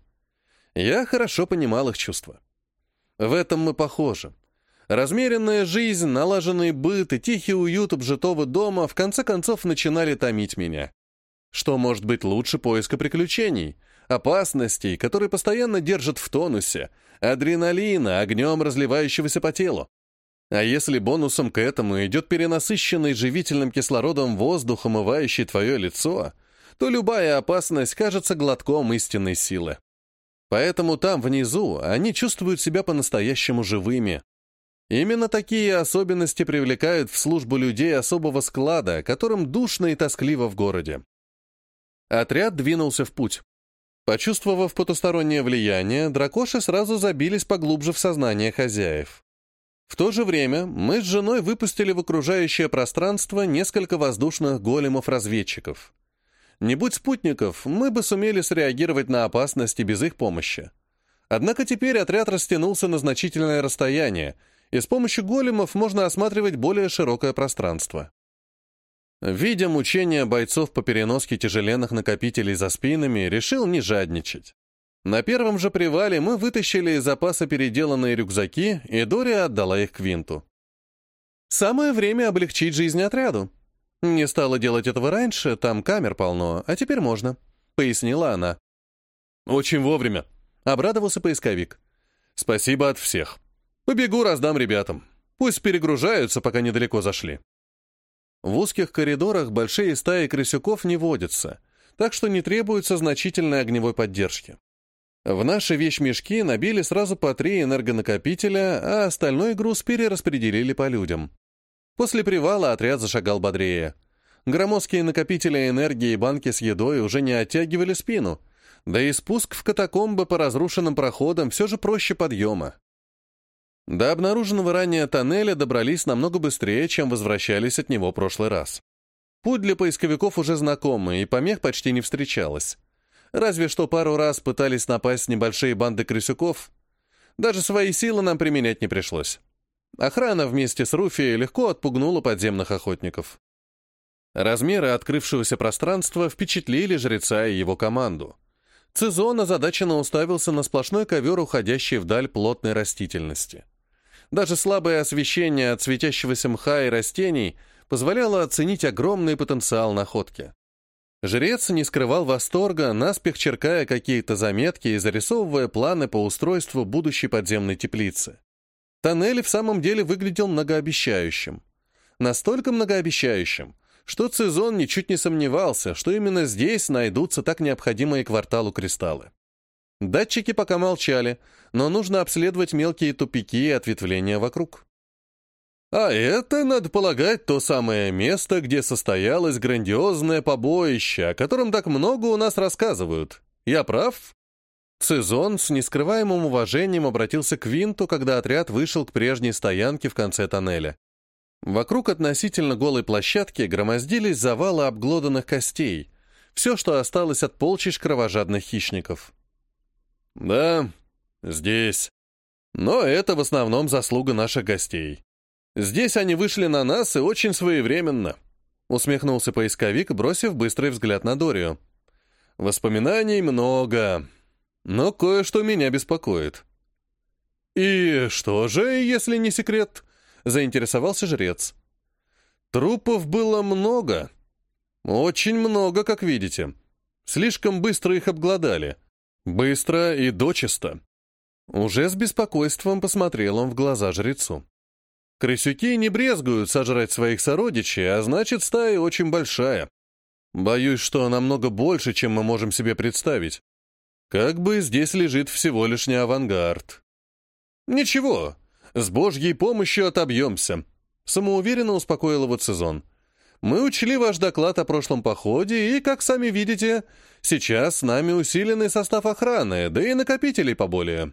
Я хорошо понимал их чувства. В этом мы похожи. Размеренная жизнь, налаженный быт и тихий уют обжитого дома в конце концов начинали томить меня. Что может быть лучше поиска приключений, опасностей, которые постоянно держат в тонусе, адреналина, огнем разливающегося по телу? А если бонусом к этому идет перенасыщенный живительным кислородом воздух, омывающий твое лицо, то любая опасность кажется глотком истинной силы. Поэтому там, внизу, они чувствуют себя по-настоящему живыми. Именно такие особенности привлекают в службу людей особого склада, которым душно и тоскливо в городе. Отряд двинулся в путь. Почувствовав потустороннее влияние, дракоши сразу забились поглубже в сознание хозяев. В то же время мы с женой выпустили в окружающее пространство несколько воздушных големов-разведчиков. Не будь спутников, мы бы сумели среагировать на опасности без их помощи. Однако теперь отряд растянулся на значительное расстояние, и с помощью големов можно осматривать более широкое пространство. Видя мучения бойцов по переноске тяжеленных накопителей за спинами, решил не жадничать. На первом же привале мы вытащили из запаса переделанные рюкзаки, и Дория отдала их Квинту. «Самое время облегчить жизнь отряду. Не стала делать этого раньше, там камер полно, а теперь можно», — пояснила она. «Очень вовремя», — обрадовался поисковик. «Спасибо от всех. Побегу, раздам ребятам. Пусть перегружаются, пока недалеко зашли». В узких коридорах большие стаи крысюков не водятся, так что не требуется значительной огневой поддержки. В наши вещмешки набили сразу по 3 энергонакопителя, а остальной груз перераспределили по людям. После привала отряд зашагал бодрее. Громоздкие накопители энергии и банки с едой уже не оттягивали спину, да и спуск в катакомбы по разрушенным проходам все же проще подъема. До обнаруженного ранее тоннеля добрались намного быстрее, чем возвращались от него в прошлый раз. Путь для поисковиков уже знакомый, и помех почти не встречалось. Разве что пару раз пытались напасть небольшие банды крысюков. Даже свои силы нам применять не пришлось. Охрана вместе с Руфией легко отпугнула подземных охотников. Размеры открывшегося пространства впечатлили жреца и его команду. Цизон озадаченно уставился на сплошной ковер, уходящий вдаль плотной растительности. Даже слабое освещение от светящегося мха и растений позволяло оценить огромный потенциал находки. Жрец не скрывал восторга, наспех черкая какие-то заметки и зарисовывая планы по устройству будущей подземной теплицы. Тоннель в самом деле выглядел многообещающим. Настолько многообещающим, что Цизон ничуть не сомневался, что именно здесь найдутся так необходимые кварталу кристаллы. Датчики пока молчали, но нужно обследовать мелкие тупики и ответвления вокруг. А это, надо полагать, то самое место, где состоялось грандиозное побоище, о котором так много у нас рассказывают. Я прав? Цизон с нескрываемым уважением обратился к Винту, когда отряд вышел к прежней стоянке в конце тоннеля. Вокруг относительно голой площадки громоздились завалы обглоданных костей, все, что осталось от полчищ кровожадных хищников. «Да, здесь. Но это в основном заслуга наших гостей. Здесь они вышли на нас и очень своевременно», — усмехнулся поисковик, бросив быстрый взгляд на Дорию. «Воспоминаний много, но кое-что меня беспокоит». «И что же, если не секрет?» — заинтересовался жрец. «Трупов было много. Очень много, как видите. Слишком быстро их обглодали. Быстро и дочисто». Уже с беспокойством посмотрел он в глаза жрецу. «Крысюки не брезгуют сожрать своих сородичей, а значит, стая очень большая. Боюсь, что намного больше, чем мы можем себе представить. Как бы здесь лежит всего лишь не авангард». «Ничего, с Божьей помощью отобьемся», — самоуверенно успокоил его Цизон. «Мы учли ваш доклад о прошлом походе, и, как сами видите, сейчас с нами усиленный состав охраны, да и накопителей поболее».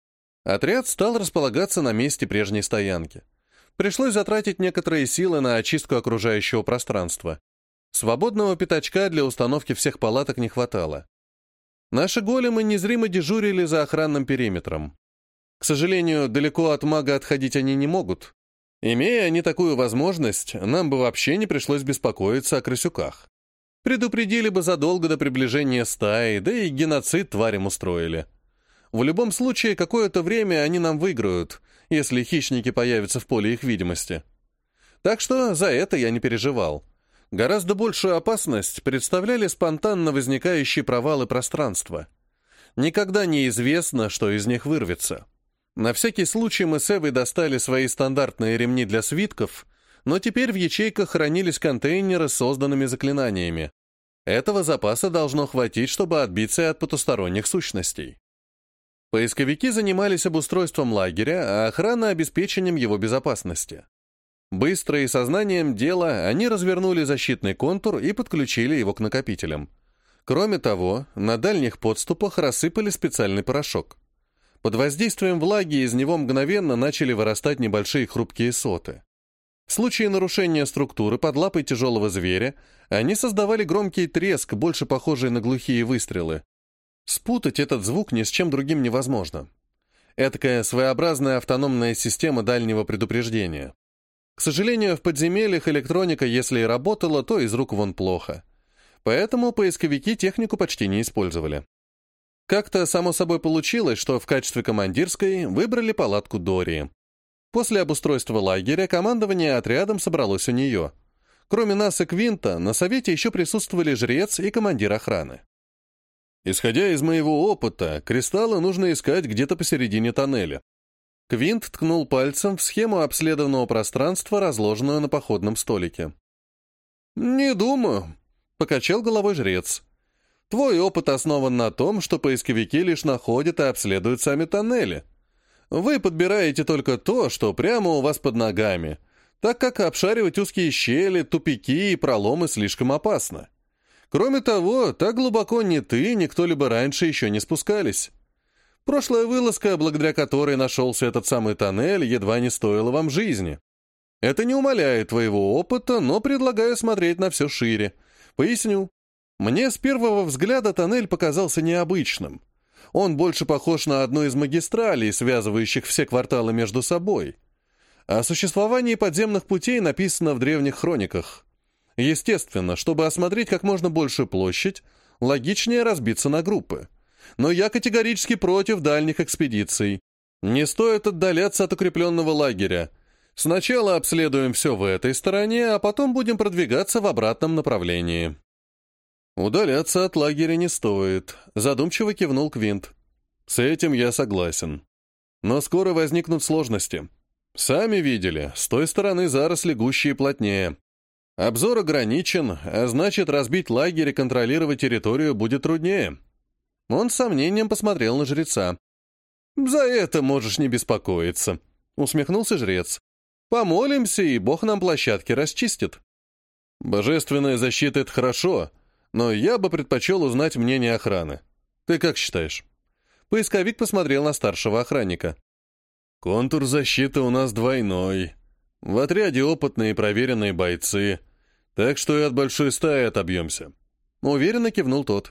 Отряд стал располагаться на месте прежней стоянки. Пришлось затратить некоторые силы на очистку окружающего пространства. Свободного пятачка для установки всех палаток не хватало. Наши големы незримо дежурили за охранным периметром. К сожалению, далеко от мага отходить они не могут. Имея они такую возможность, нам бы вообще не пришлось беспокоиться о крысюках. Предупредили бы задолго до приближения стаи, да и геноцид тварям устроили. В любом случае, какое-то время они нам выиграют, если хищники появятся в поле их видимости. Так что за это я не переживал. Гораздо большую опасность представляли спонтанно возникающие провалы пространства. Никогда не известно, что из них вырвется. На всякий случай мы с Эвой достали свои стандартные ремни для свитков, но теперь в ячейках хранились контейнеры с созданными заклинаниями. Этого запаса должно хватить, чтобы отбиться от потусторонних сущностей. Поисковики занимались обустройством лагеря, а охрана — обеспечением его безопасности. Быстро и сознанием дела они развернули защитный контур и подключили его к накопителям. Кроме того, на дальних подступах рассыпали специальный порошок. Под воздействием влаги из него мгновенно начали вырастать небольшие хрупкие соты. В случае нарушения структуры под лапой тяжелого зверя они создавали громкий треск, больше похожий на глухие выстрелы. Спутать этот звук ни с чем другим невозможно. Этакая своеобразная автономная система дальнего предупреждения. К сожалению, в подземельях электроника, если и работала, то из рук вон плохо. Поэтому поисковики технику почти не использовали. Как-то само собой получилось, что в качестве командирской выбрали палатку Дории. После обустройства лагеря командование отрядом собралось у нее. Кроме нас и Квинта, на совете еще присутствовали жрец и командир охраны. Исходя из моего опыта, кристаллы нужно искать где-то посередине тоннеля. Квинт ткнул пальцем в схему обследованного пространства, разложенную на походном столике. «Не думаю», — покачал головой жрец. «Твой опыт основан на том, что поисковики лишь находят и обследуют сами тоннели. Вы подбираете только то, что прямо у вас под ногами, так как обшаривать узкие щели, тупики и проломы слишком опасно. Кроме того, так глубоко ни ты, ни кто-либо раньше еще не спускались. Прошлая вылазка, благодаря которой нашелся этот самый тоннель, едва не стоила вам жизни. Это не умаляет твоего опыта, но предлагаю смотреть на все шире. Поясню. Мне с первого взгляда тоннель показался необычным. Он больше похож на одну из магистралей, связывающих все кварталы между собой. О существовании подземных путей написано в древних хрониках. Естественно, чтобы осмотреть как можно большую площадь, логичнее разбиться на группы. Но я категорически против дальних экспедиций. Не стоит отдаляться от укрепленного лагеря. Сначала обследуем все в этой стороне, а потом будем продвигаться в обратном направлении. Удаляться от лагеря не стоит, задумчиво кивнул Квинт. С этим я согласен. Но скоро возникнут сложности. Сами видели, с той стороны заросли гуще и плотнее. Обзор ограничен, а значит, разбить лагерь и контролировать территорию будет труднее. Он с сомнением посмотрел на жреца. «За это можешь не беспокоиться», — усмехнулся жрец. «Помолимся, и Бог нам площадки расчистит». «Божественная защита — это хорошо, но я бы предпочел узнать мнение охраны. Ты как считаешь?» Поисковик посмотрел на старшего охранника. «Контур защиты у нас двойной. В отряде опытные и проверенные бойцы, так что и от большой стаи отобьемся». Уверенно кивнул тот.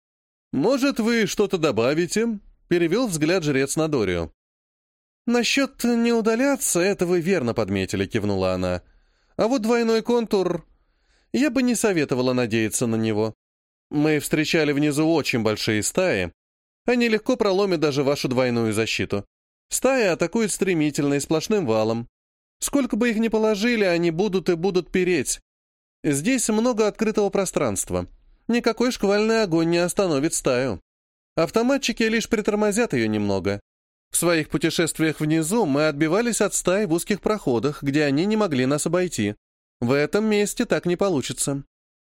«Может, вы что-то добавите?» — перевел взгляд жрец на Дорию. «Насчет не удаляться, это вы верно подметили», — кивнула она. «А вот двойной контур... Я бы не советовала надеяться на него. Мы встречали внизу очень большие стаи. Они легко проломят даже вашу двойную защиту. Стая атакует стремительно и сплошным валом. Сколько бы их ни положили, они будут и будут переть. Здесь много открытого пространства. Никакой шквальный огонь не остановит стаю. Автоматчики лишь притормозят ее немного. В своих путешествиях внизу мы отбивались от стаи в узких проходах, где они не могли нас обойти. В этом месте так не получится».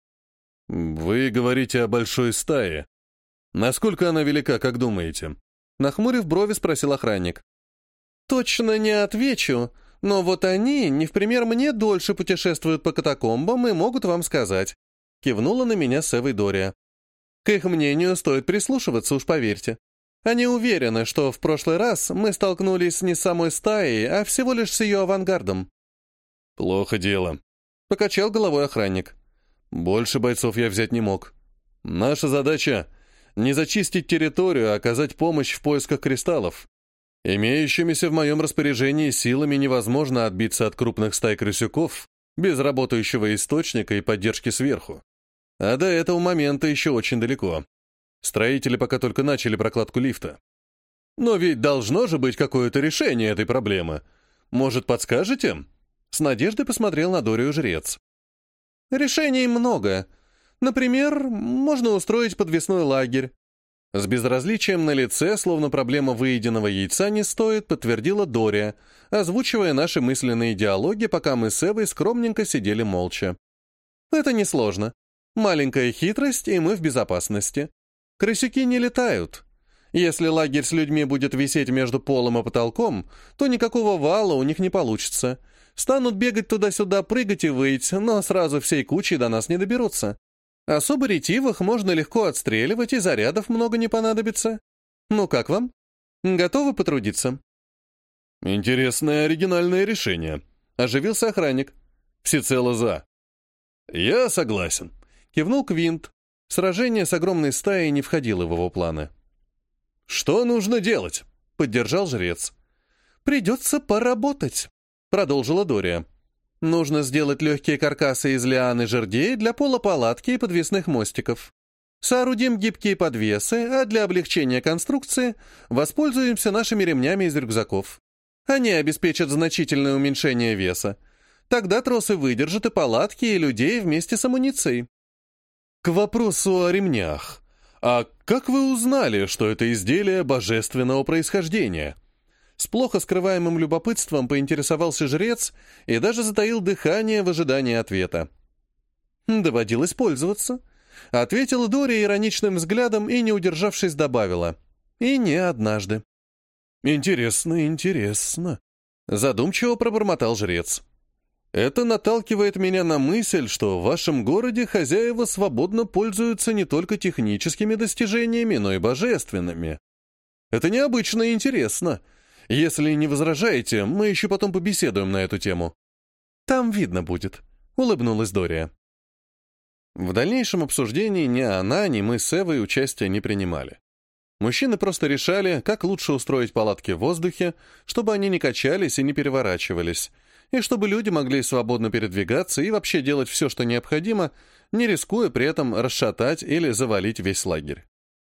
«Вы говорите о большой стае. Насколько она велика, как думаете?» Нахмурив брови, спросил охранник. «Точно не отвечу, но вот они, не в пример мне, дольше путешествуют по катакомбам и могут вам сказать», — кивнула на меня с Эвой Дория. «К их мнению стоит прислушиваться, уж поверьте. Они уверены, что в прошлый раз мы столкнулись не с самой стаей, а всего лишь с ее авангардом». «Плохо дело», — покачал головой охранник. «Больше бойцов я взять не мог. Наша задача — не зачистить территорию, а оказать помощь в поисках кристаллов. Имеющимися в моем распоряжении силами невозможно отбиться от крупных стай крысюков без работающего источника и поддержки сверху. А до этого момента еще очень далеко. Строители пока только начали прокладку лифта. Но ведь должно же быть какое-то решение этой проблемы. Может, подскажете?» С надеждой посмотрел на Дорию жрец. «Решений много. Например, можно устроить подвесной лагерь». С безразличием на лице, словно проблема выеденного яйца не стоит, подтвердила Дория, озвучивая наши мысленные диалоги, пока мы с Эвой скромненько сидели молча. «Это несложно. Маленькая хитрость, и мы в безопасности. Крысюки не летают. Если лагерь с людьми будет висеть между полом и потолком, то никакого вала у них не получится. Станут бегать туда-сюда, прыгать и выть, но сразу всей кучей до нас не доберутся. Особо ретивых можно легко отстреливать, и зарядов много не понадобится. Ну как вам? Готовы потрудиться?» «Интересное оригинальное решение», — оживился охранник. «Всецело за». «Я согласен», — кивнул Квинт. Сражение с огромной стаей не входило в его планы. «Что нужно делать?» — поддержал жрец. «Придется поработать», — продолжила Дория. Нужно сделать легкие каркасы из лиан и жердей для пола палатки и подвесных мостиков. Соорудим гибкие подвесы, а для облегчения конструкции воспользуемся нашими ремнями из рюкзаков. Они обеспечат значительное уменьшение веса. Тогда тросы выдержат и палатки, и людей вместе с амуницией. К вопросу о ремнях. А как вы узнали, что это изделие божественного происхождения? С плохо скрываемым любопытством поинтересовался жрец и даже затаил дыхание в ожидании ответа. «Доводилось пользоваться», — ответила Дори ироничным взглядом и, не удержавшись, добавила. «И не однажды». «Интересно, интересно», — задумчиво пробормотал жрец. «Это наталкивает меня на мысль, что в вашем городе хозяева свободно пользуются не только техническими достижениями, но и божественными. Это необычно и интересно. Если не возражаете, мы еще потом побеседуем на эту тему». «Там видно будет», — улыбнулась Дория. В дальнейшем обсуждении ни она, ни мы с Эвой участия не принимали. Мужчины просто решали, как лучше устроить палатки в воздухе, чтобы они не качались и не переворачивались, и чтобы люди могли свободно передвигаться и вообще делать все, что необходимо, не рискуя при этом расшатать или завалить весь лагерь.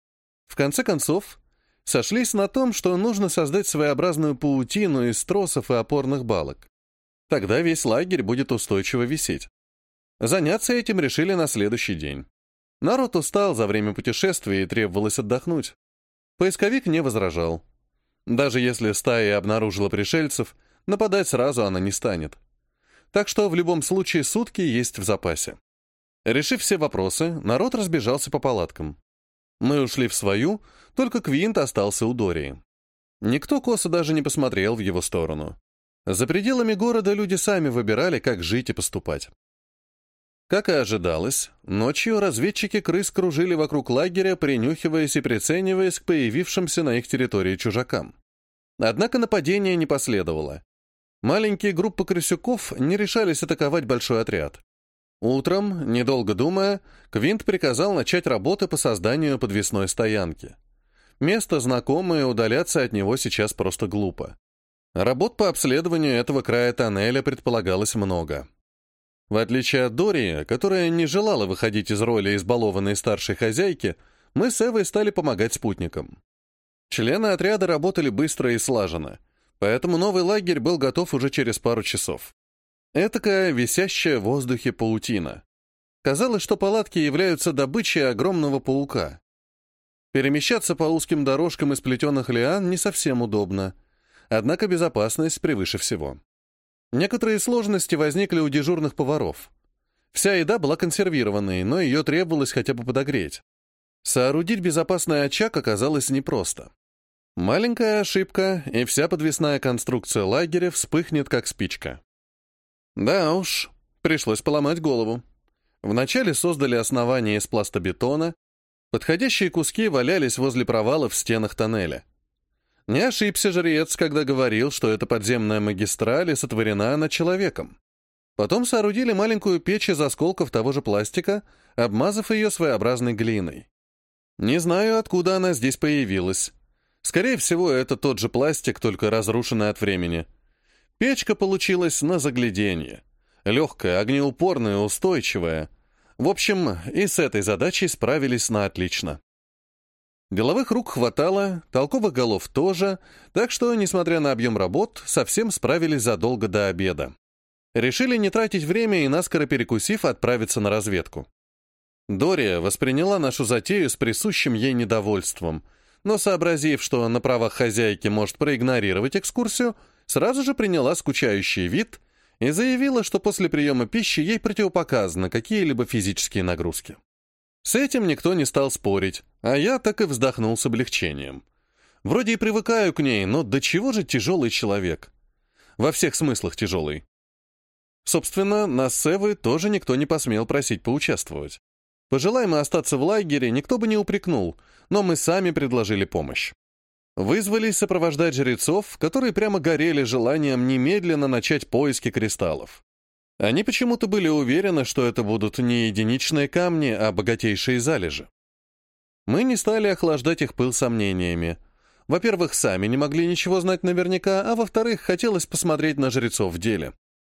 В конце концов, сошлись на том, что нужно создать своеобразную паутину из тросов и опорных балок. Тогда весь лагерь будет устойчиво висеть. Заняться этим решили на следующий день. Народ устал за время путешествия и требовалось отдохнуть. Поисковик не возражал. Даже если стая обнаружила пришельцев, нападать сразу она не станет. Так что в любом случае сутки есть в запасе. Решив все вопросы, народ разбежался по палаткам. Мы ушли в свою, только Квинт остался у Дории. Никто косо даже не посмотрел в его сторону. За пределами города люди сами выбирали, как жить и поступать. Как и ожидалось, ночью разведчики-крыс кружили вокруг лагеря, принюхиваясь и прицениваясь к появившимся на их территории чужакам. Однако нападения не последовало. Маленькие группы крысюков не решались атаковать большой отряд. Утром, недолго думая, Квинт приказал начать работы по созданию подвесной стоянки. Место знакомое, удаляться от него сейчас просто глупо. Работ по обследованию этого края тоннеля предполагалось много. В отличие от Дории, которая не желала выходить из роли избалованной старшей хозяйки, мы с Эвой стали помогать спутникам. Члены отряда работали быстро и слаженно, поэтому новый лагерь был готов уже через пару часов. Этакая висящая в воздухе паутина. Казалось, что палатки являются добычей огромного паука. Перемещаться по узким дорожкам из плетеных лиан не совсем удобно, однако безопасность превыше всего. Некоторые сложности возникли у дежурных поваров. Вся еда была консервированной, но ее требовалось хотя бы подогреть. Соорудить безопасный очаг оказалось непросто. Маленькая ошибка, и вся подвесная конструкция лагеря вспыхнет, как спичка. Да уж, пришлось поломать голову. Вначале создали основание из пластобетона, подходящие куски валялись возле провалов в стенах тоннеля. Не ошибся жрец, когда говорил, что эта подземная магистраль сотворена она человеком. Потом соорудили маленькую печь из осколков того же пластика, обмазав ее своеобразной глиной. Не знаю, откуда она здесь появилась. Скорее всего, это тот же пластик, только разрушенный от времени. Печка получилась на загляденье. Легкая, огнеупорная, устойчивая. В общем, и с этой задачей справились на отлично. Деловых рук хватало, толковых голов тоже, так что, несмотря на объем работ, совсем справились задолго до обеда. Решили не тратить время и, наскоро перекусив, отправиться на разведку. Дория восприняла нашу затею с присущим ей недовольством, но, сообразив, что на правах хозяйки может проигнорировать экскурсию, сразу же приняла скучающий вид и заявила, что после приема пищи ей противопоказаны какие-либо физические нагрузки. С этим никто не стал спорить, а я так и вздохнул с облегчением. Вроде и привыкаю к ней, но до чего же тяжелый человек? Во всех смыслах тяжелый. Собственно, нас с Эвой тоже никто не посмел просить поучаствовать. Пожелаем мы остаться в лагере, никто бы не упрекнул, но мы сами предложили помощь. Вызвались сопровождать жрецов, которые прямо горели желанием немедленно начать поиски кристаллов. Они почему-то были уверены, что это будут не единичные камни, а богатейшие залежи. Мы не стали охлаждать их пыл сомнениями. Во-первых, сами не могли ничего знать наверняка, а во-вторых, хотелось посмотреть на жрецов в деле.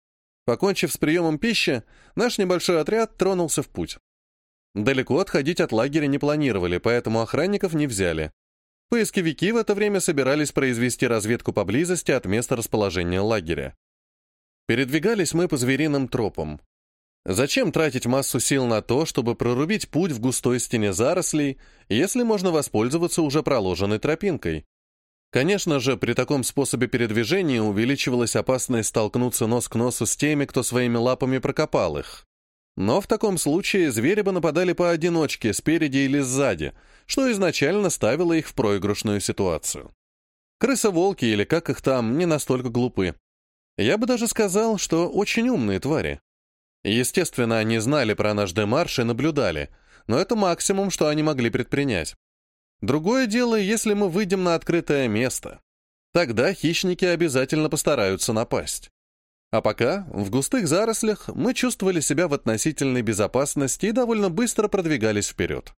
Покончив с приемом пищи, наш небольшой отряд тронулся в путь. Далеко отходить от лагеря не планировали, поэтому охранников не взяли. Поисковики в это время собирались произвести разведку поблизости от места расположения лагеря. Передвигались мы по звериным тропам. Зачем тратить массу сил на то, чтобы прорубить путь в густой стене зарослей, если можно воспользоваться уже проложенной тропинкой? Конечно же, при таком способе передвижения увеличивалась опасность столкнуться нос к носу с теми, кто своими лапами прокопал их. Но в таком случае звери бы нападали поодиночке, спереди или сзади, что изначально ставило их в проигрышную ситуацию. Крысы-волки, или как их там, не настолько глупы. Я бы даже сказал, что очень умные твари. Естественно, они знали про наш демарш и наблюдали, но это максимум, что они могли предпринять. Другое дело, если мы выйдем на открытое место. Тогда хищники обязательно постараются напасть. А пока, в густых зарослях, мы чувствовали себя в относительной безопасности и довольно быстро продвигались вперед.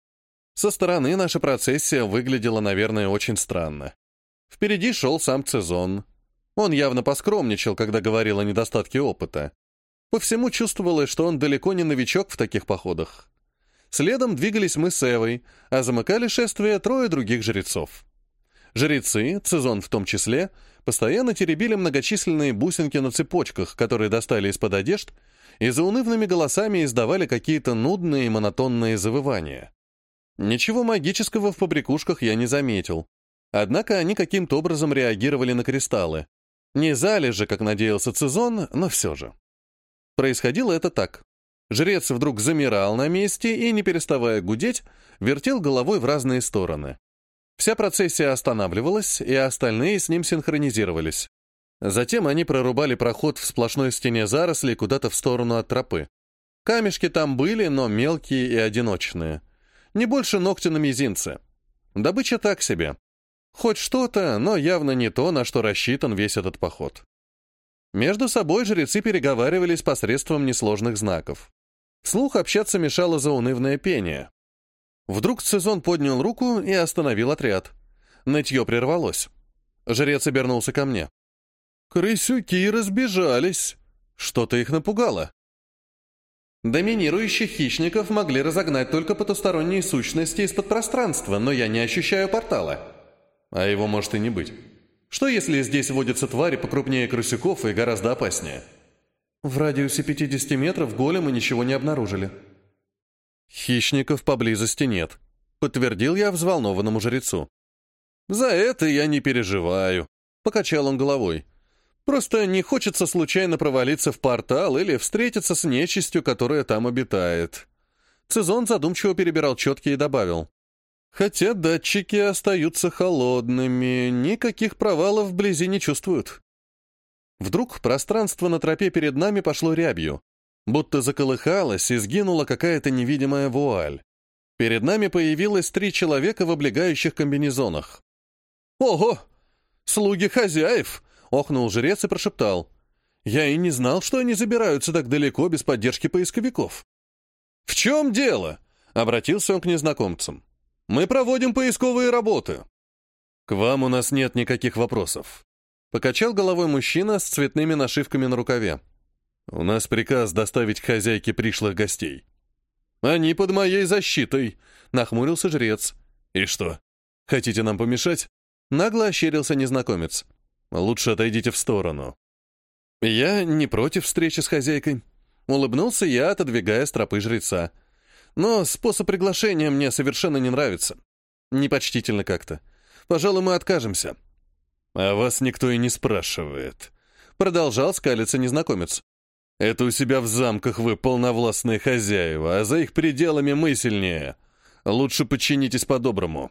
Со стороны наша процессия выглядела, наверное, очень странно. Впереди шел сам Цезон. Он явно поскромничал, когда говорил о недостатке опыта. По всему чувствовалось, что он далеко не новичок в таких походах. Следом двигались мы с Эвой, а замыкали шествие 3 других жрецов. Жрецы, Цезон в том числе, постоянно теребили многочисленные бусинки на цепочках, которые достали из-под одежд, и заунывными голосами издавали какие-то нудные и монотонные завывания. Ничего магического в побрякушках я не заметил. Однако они каким-то образом реагировали на кристаллы. Не залежи, как надеялся Цезон, но все же. Происходило это так. Жрец вдруг замирал на месте и, не переставая гудеть, вертел головой в разные стороны. Вся процессия останавливалась, и остальные с ним синхронизировались. Затем они прорубали проход в сплошной стене зарослей куда-то в сторону от тропы. Камешки там были, но мелкие и одиночные. Не больше ногтя на мизинце. Добыча так себе. Хоть что-то, но явно не то, на что рассчитан весь этот поход. Между собой жрецы переговаривались посредством несложных знаков. Вслух общаться мешало заунывное пение. Вдруг Цезон поднял руку и остановил отряд. Нытье прервалось. Жрец обернулся ко мне. «Крысюки разбежались. Что-то их напугало». «Доминирующих хищников могли разогнать только потусторонние сущности из-под пространства, но я не ощущаю портала. А его может и не быть. Что если здесь водятся твари покрупнее крысюков и гораздо опаснее?» В радиусе 50 метров големы ничего не обнаружили. «Хищников поблизости нет», — подтвердил я взволнованному жрецу. «За это я не переживаю», — покачал он головой. «Просто не хочется случайно провалиться в портал или встретиться с нечистью, которая там обитает». Цезон задумчиво перебирал четки и добавил. «Хотя датчики остаются холодными, никаких провалов вблизи не чувствуют». Вдруг пространство на тропе перед нами пошло рябью, будто заколыхалось и сгинула какая-то невидимая вуаль. Перед нами появилось 3 человека в облегающих комбинезонах. «Ого! Слуги хозяев!» — охнул жрец и прошептал. «Я и не знал, что они забираются так далеко без поддержки поисковиков». «В чем дело?» — обратился он к незнакомцам. «Мы проводим поисковые работы». «К вам у нас нет никаких вопросов», — покачал головой мужчина с цветными нашивками на рукаве. «У нас приказ доставить к хозяйке пришлых гостей». «Они под моей защитой», — нахмурился жрец. «И что, хотите нам помешать?» Нагло ощерился незнакомец. «Лучше отойдите в сторону». «Я не против встречи с хозяйкой», — улыбнулся я, отодвигая с тропы жреца. «Но способ приглашения мне совершенно не нравится. Непочтительно как-то. Пожалуй, мы откажемся». «А вас никто и не спрашивает», — продолжал скалиться незнакомец. «Это у себя в замках вы полновластные хозяева, а за их пределами мы сильнее. Лучше подчинитесь по-доброму».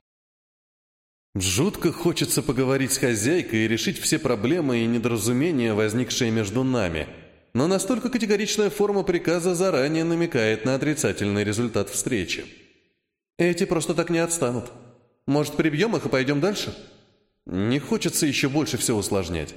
Жутко хочется поговорить с хозяйкой и решить все проблемы и недоразумения, возникшие между нами, но настолько категоричная форма приказа заранее намекает на отрицательный результат встречи. Эти просто так не отстанут. Может, прибьем их и пойдем дальше? Не хочется еще больше все усложнять.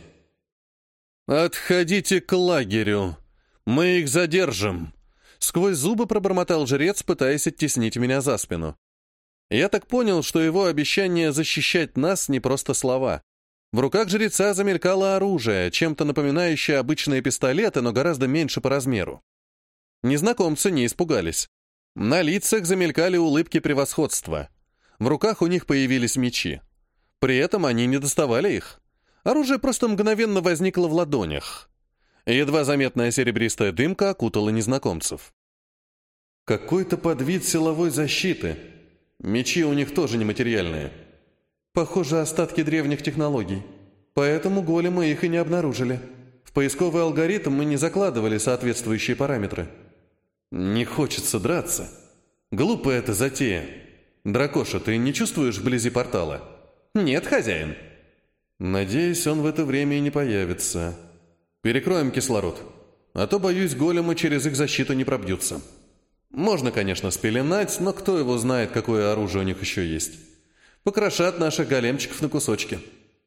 «Отходите к лагерю. Мы их задержим», — сквозь зубы пробормотал жрец, пытаясь оттеснить меня за спину. Я так понял, что его обещание защищать нас не просто слова. В руках жреца замелькало оружие, чем-то напоминающее обычные пистолеты, но гораздо меньше по размеру. Незнакомцы не испугались. На лицах замелькали улыбки превосходства. В руках у них появились мечи. При этом они не доставали их. Оружие просто мгновенно возникло в ладонях. Едва заметная серебристая дымка окутала незнакомцев. Какой-то подвид силовой защиты. Мечи у них тоже нематериальные. Похоже, остатки древних технологий. Поэтому големы их и не обнаружили. В поисковый алгоритм мы не закладывали соответствующие параметры. Не хочется драться. Глупая эта затея. Дракоша, ты не чувствуешь вблизи портала? Нет, хозяин. Надеюсь, он в это время и не появится. Перекроем кислород. А то, боюсь, големы через их защиту не пробьются. Можно, конечно, спеленать, но кто его знает, какое оружие у них еще есть. Покрошат наших големчиков на кусочки.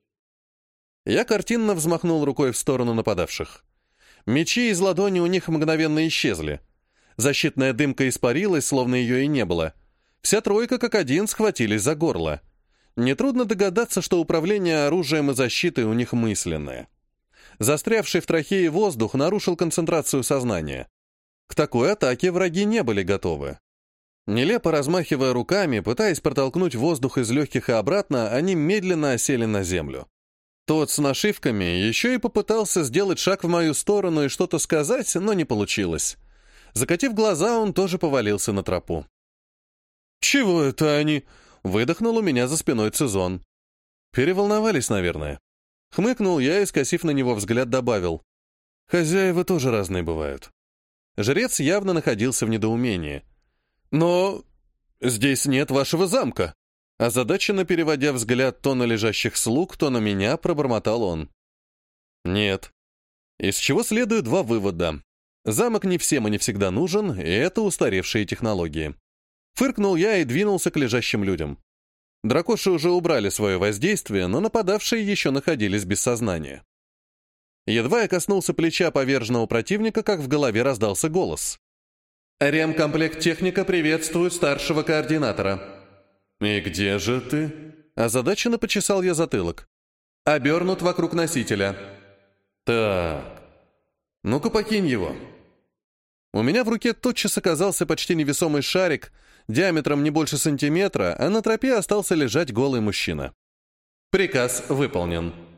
Я картинно взмахнул рукой в сторону нападавших. Мечи из ладони у них мгновенно исчезли. Защитная дымка испарилась, словно ее и не было. Вся тройка как один схватились за горло. Нетрудно догадаться, что управление оружием и защитой у них мысленное. Застрявший в трахее воздух нарушил концентрацию сознания. К такой атаке враги не были готовы. Нелепо размахивая руками, пытаясь протолкнуть воздух из легких и обратно, они медленно осели на землю. Тот с нашивками еще и попытался сделать шаг в мою сторону и что-то сказать, но не получилось. Закатив глаза, он тоже повалился на тропу. «Чего это они?» — выдохнул у меня за спиной Цизон. «Переволновались, наверное». Хмыкнул я и, скосив на него взгляд, добавил. «Хозяева тоже разные бывают». Жрец явно находился в недоумении. «Но здесь нет вашего замка!» Озадаченно переводя взгляд то на лежащих слуг, то на меня, пробормотал он. «Нет». Из чего следует два вывода. Замок не всем и не всегда нужен, и это устаревшие технологии. Фыркнул я и двинулся к лежащим людям. Дракоши уже убрали свое воздействие, но нападавшие еще находились без сознания. Едва я коснулся плеча поверженного противника, как в голове раздался голос. «Ремкомплект техника приветствует старшего координатора». «И где же ты?» Озадаченно почесал я затылок. «Обернут вокруг носителя». «Так, ну-ка покинь его». У меня в руке тотчас оказался почти невесомый шарик, диаметром не больше сантиметра, а на тропе остался лежать голый мужчина. «Приказ выполнен».